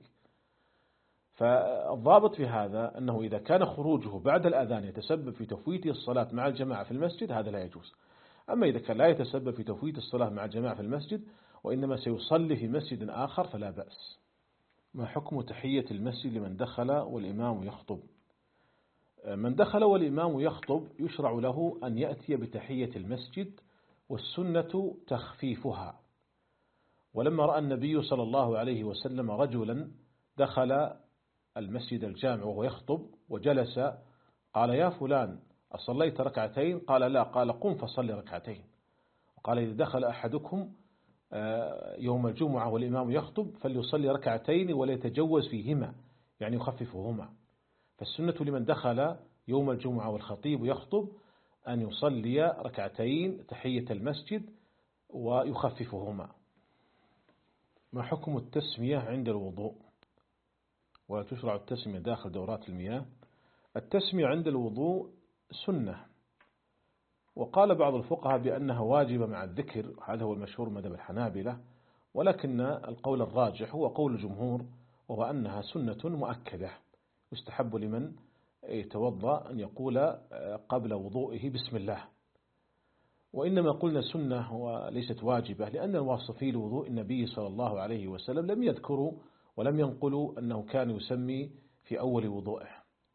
فالضابط في هذا أنه إذا كان خروجه بعد الأذان يتسبب في تفويت الصلاة مع الجماعة في المسجد هذا لا يجوز. أما إذا كان لا يتسبب في تفويت الصلاة مع الجماعة في المسجد وإنما سيصلي في مسجد آخر فلا بأس. ما حكم تحية المسجد لمن دخل والإمام يخطب؟ من دخل والإمام يخطب يشرع له أن يأتي بتحية المسجد، والسنة تخفيفها. ولما رأى النبي صلى الله عليه وسلم رجلا دخل المسجد الجامع وهو يخطب وجلس قال يا فلان أصليت ركعتين؟ قال لا. قال قم فصل ركعتين. وقال إذا دخل أحدكم يوم الجمعة والإمام يخطب فليصلي ركعتين ولا يتجوز فيهما، يعني يخففهما. فالسنة لمن دخل يوم الجمعة والخطيب يخطب أن يصلي ركعتين تحية المسجد ويخففهما. ما حكم التسمية عند الوضوء؟ وتشرع التسمية داخل دورات المياه؟ التسمية عند الوضوء سنة، وقال بعض الفقهاء بأنها واجبة مع الذكر، هذا هو المشهور مذهب الحنابلة، ولكن القول الراجح هو قول الجمهور وهو أنها سنة مؤكدة، يستحب لمن يتوضأ أن يقول قبل وضوئه بسم الله. وإنما قلنا سنة وليست واجبة لأن الواصفين لوضوء النبي صلى الله عليه وسلم لم يذكروا ولم ينقلوا أنه كان يسمي في أول وضوئه.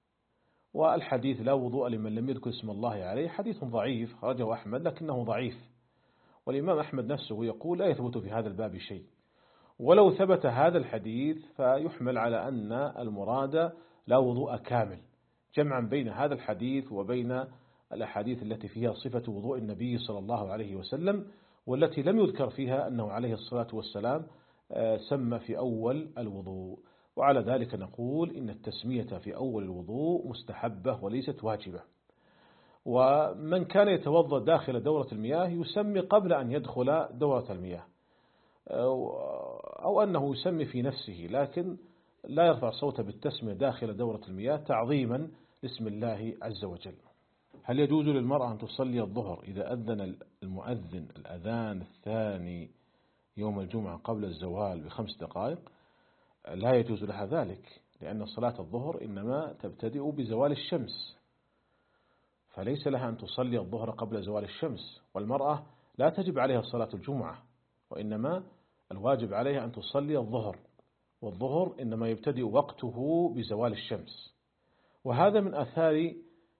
والحديث لا وضوء لمن لم يذكر اسم الله عليه حديث ضعيف خرجه أحمد لكنه ضعيف، والإمام أحمد نفسه يقول لا يثبت في هذا الباب شيء. ولو ثبت هذا الحديث فيحمل على أن المراد لا وضوء كامل، جمعا بين هذا الحديث وبين الأحاديث التي فيها صفة وضوء النبي صلى الله عليه وسلم والتي لم يذكر فيها أنه عليه الصلاة والسلام سمى في أول الوضوء. وعلى ذلك نقول إن التسمية في أول الوضوء مستحبة وليست واجبة. ومن كان يتوضأ داخل دورة المياه يسمي قبل أن يدخل دورة المياه، أو أنه يسمي في نفسه لكن لا يرفع صوته بالتسمية داخل دورة المياه تعظيما لاسم الله عز وجل. هل يجوز للمرأة أن تصلي الظهر إذا أذن المؤذن الأذان الثاني يوم الجمعة قبل الزوال بخمس دقائق؟ لا يجوز لها ذلك، لأن صلاة الظهر إنما تبتدئ بزوال الشمس، فليس لها أن تصلي الظهر قبل زوال الشمس. والمرأة لا تجب عليها صلاة الجمعة، وإنما الواجب عليها أن تصلي الظهر، والظهر إنما يبتدئ وقته بزوال الشمس. وهذا من آثار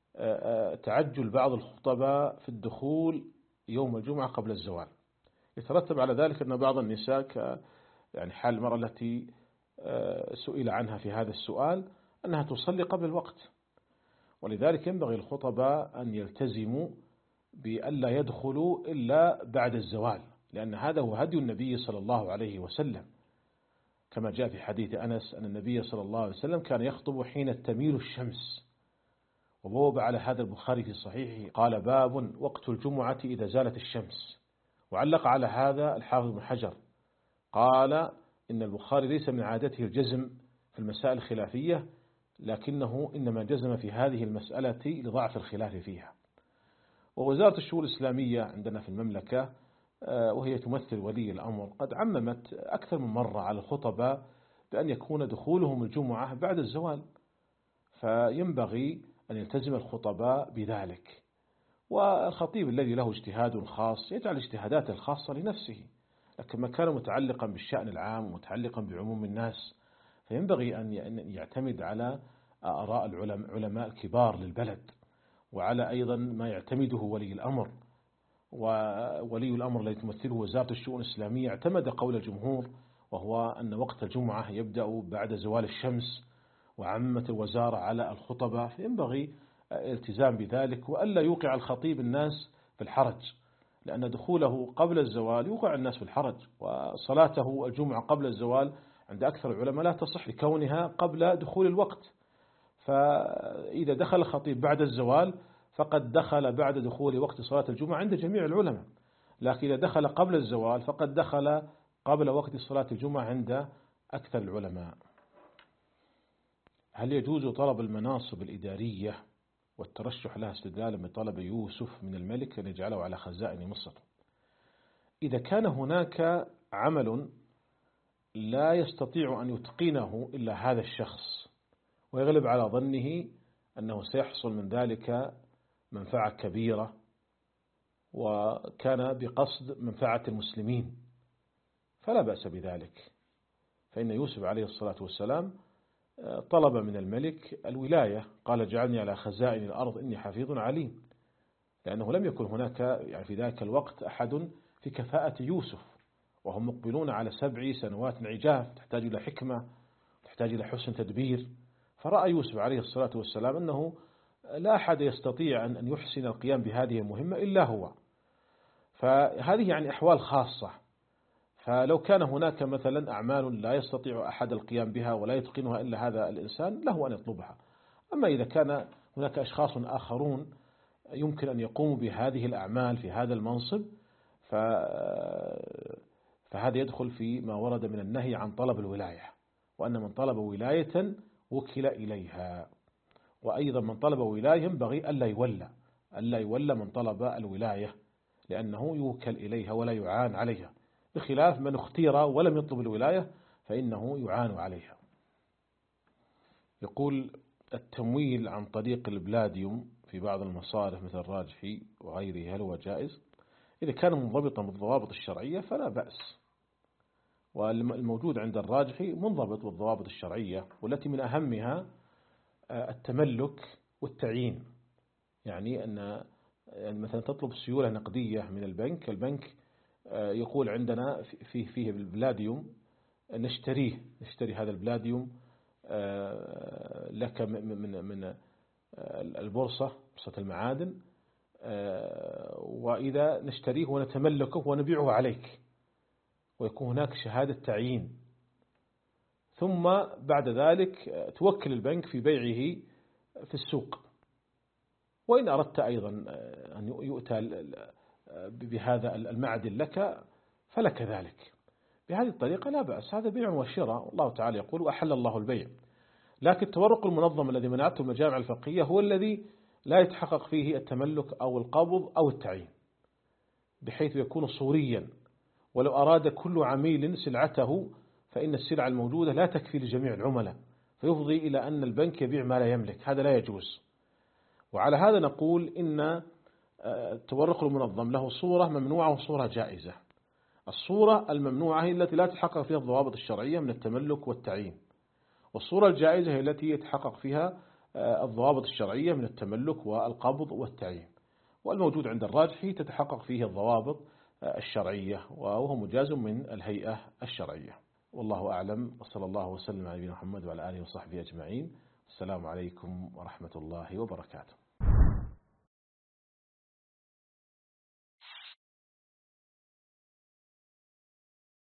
تعجل بعض الخطباء في الدخول يوم الجمعة قبل الزوال، يترتب على ذلك أن بعض النساء يعني حال المرأة التي سئل عنها في هذا السؤال أنها تصلي قبل الوقت. ولذلك ينبغي الخطباء أن يلتزموا بألا يدخلوا إلا بعد الزوال، لأن هذا هو هدي النبي صلى الله عليه وسلم، كما جاء في حديث أنس أن النبي صلى الله عليه وسلم كان يخطب حين تميل الشمس. وبوب على هذا البخاري في صحيحه قال باب وقت الجمعة إذا زالت الشمس. وعلق على هذا الحافظ بن حجر قال إن البخاري ليس من عادته الجزم في المسائل الخلافية، لكنه إنما جزم في هذه المسألة لضعف الخلاف فيها. ووزارة الشؤون الإسلامية عندنا في المملكة وهي تمثل ولي الأمر قد عممت أكثر من مرة على الخطباء بأن يكون دخولهم الجمعة بعد الزوال، فينبغي أن يلتزم الخطباء بذلك. والخطيب الذي له اجتهاد خاص يجعل اجتهادات الخاصة لنفسه، لكن ما كان متعلقا بالشأن العام ومتعلقا بعموم الناس فينبغي أن يعتمد على آراء العلماء الكبار للبلد، وعلى أيضا ما يعتمده ولي الأمر. وولي الأمر الذي تمثله وزارة الشؤون الإسلامية اعتمد قول الجمهور، وهو أن وقت الجمعة يبدأ بعد زوال الشمس، وعمت الوزارة على الخطبة، فينبغي الالتزام بذلك وألا يوقع الخطيب الناس في الحرج، لأن دخوله قبل الزوال يوقع الناس في الحرج، وصلاته الجمعة قبل الزوال عند أكثر العلماء لا تصح لكونها قبل دخول الوقت. فإذا دخل الخطيب بعد الزوال فقد دخل بعد دخول وقت صلاة الجمعة عند جميع العلماء، لكن إذا دخل قبل الزوال فقد دخل قبل وقت صلاة الجمعة عند أكثر العلماء. هل يجوز طلب المناصب الإدارية والترشح لها استدلالا بطلب يوسف من الملك أن يجعله على خزائن مصر؟ إذا كان هناك عمل لا يستطيع أن يتقنه إلا هذا الشخص ويغلب على ظنه أنه سيحصل من ذلك منفعة كبيرة وكان بقصد منفعة المسلمين فلا بأس بذلك، فإن يوسف عليه الصلاة والسلام طلب من الملك الولاية، قال اجعلني على خزائن الأرض إني حفيظ عليم، لأنه لم يكن هناك يعني في ذاك الوقت أحد في كفاءة يوسف، وهم مقبلون على سبع سنوات عجاف تحتاج إلى حكمة تحتاج إلى حسن تدبير. فرأى يوسف عليه الصلاة والسلام أنه لا أحد يستطيع أن يحسن القيام بهذه المهمة إلا هو، فهذه يعني أحوال خاصة. فلو كان هناك مثلا أعمال لا يستطيع أحد القيام بها ولا يتقنها إلا هذا الإنسان له أن يطلبها. أما إذا كان هناك أشخاص آخرون يمكن أن يقوموا بهذه الأعمال في هذا المنصب فهذا يدخل في ما ورد من النهي عن طلب الولاية، وأن من طلب ولاية وكل إليها. وأيضا من طلب ولاية ينبغي ألا يولى ألا يولى من طلب الولاية، لأنه يوكل إليها ولا يعان عليها، بخلاف من اختير ولم يطلب الولاية فإنه يعان عليها. يقول التمويل عن طريق البلاديوم في بعض المصارف مثل الراجحي وغيره هل هو جائز؟ إذا كان منضبطا بالضوابط الشرعية فلا بأس، والموجود عند الراجحي منضبط بالضوابط الشرعية، والتي من أهمها التملك والتعيين. يعني أن مثلا تطلب سيولة نقدية من البنك، البنك يقول عندنا فيه فيه البلاديوم نشتريه نشتري هذا البلاديوم لك من من البورصة بورصة المعادن، وإذا نشتريه ونتملكه ونبيعه عليك، ويكون هناك شهادة تعيين، ثم بعد ذلك توكل البنك في بيعه في السوق. وإن أردت أيضا أن يؤتى بهذا المعدن لك فلك ذلك. بهذه الطريقة لا بأس، هذا بيع وشراء، الله تعالى يقول وأحل الله البيع. لكن التورق المنظم الذي منعته المجامع الفقهية هو الذي لا يتحقق فيه التملك أو القبض أو التعيين، بحيث يكون صوريا، ولو أراد كل عميل سلعته فإن السلع الموجودة لا تكفي لجميع العملاء، فيفضي إلى أن البنك يبيع ما لا يملك، هذا لا يجوز. وعلى هذا نقول إن التورق المنظم له صورة ممنوعة وصورة جائزة. الصورة الممنوعة هي التي لا تتحقق فيها الضوابط الشرعية من التملك والتعيين، والصورة الجائزة هي التي يتحقق فيها الضوابط الشرعية من التملك والقبض والتعيين. والموجود عند الراجحي تتحقق فيه الضوابط الشرعية وهو مجاز من الهيئة الشرعية. والله أعلم، وصلى الله وسلم على نبينا محمد وعلى آله وصحبه أجمعين. السلام عليكم ورحمة الله وبركاته.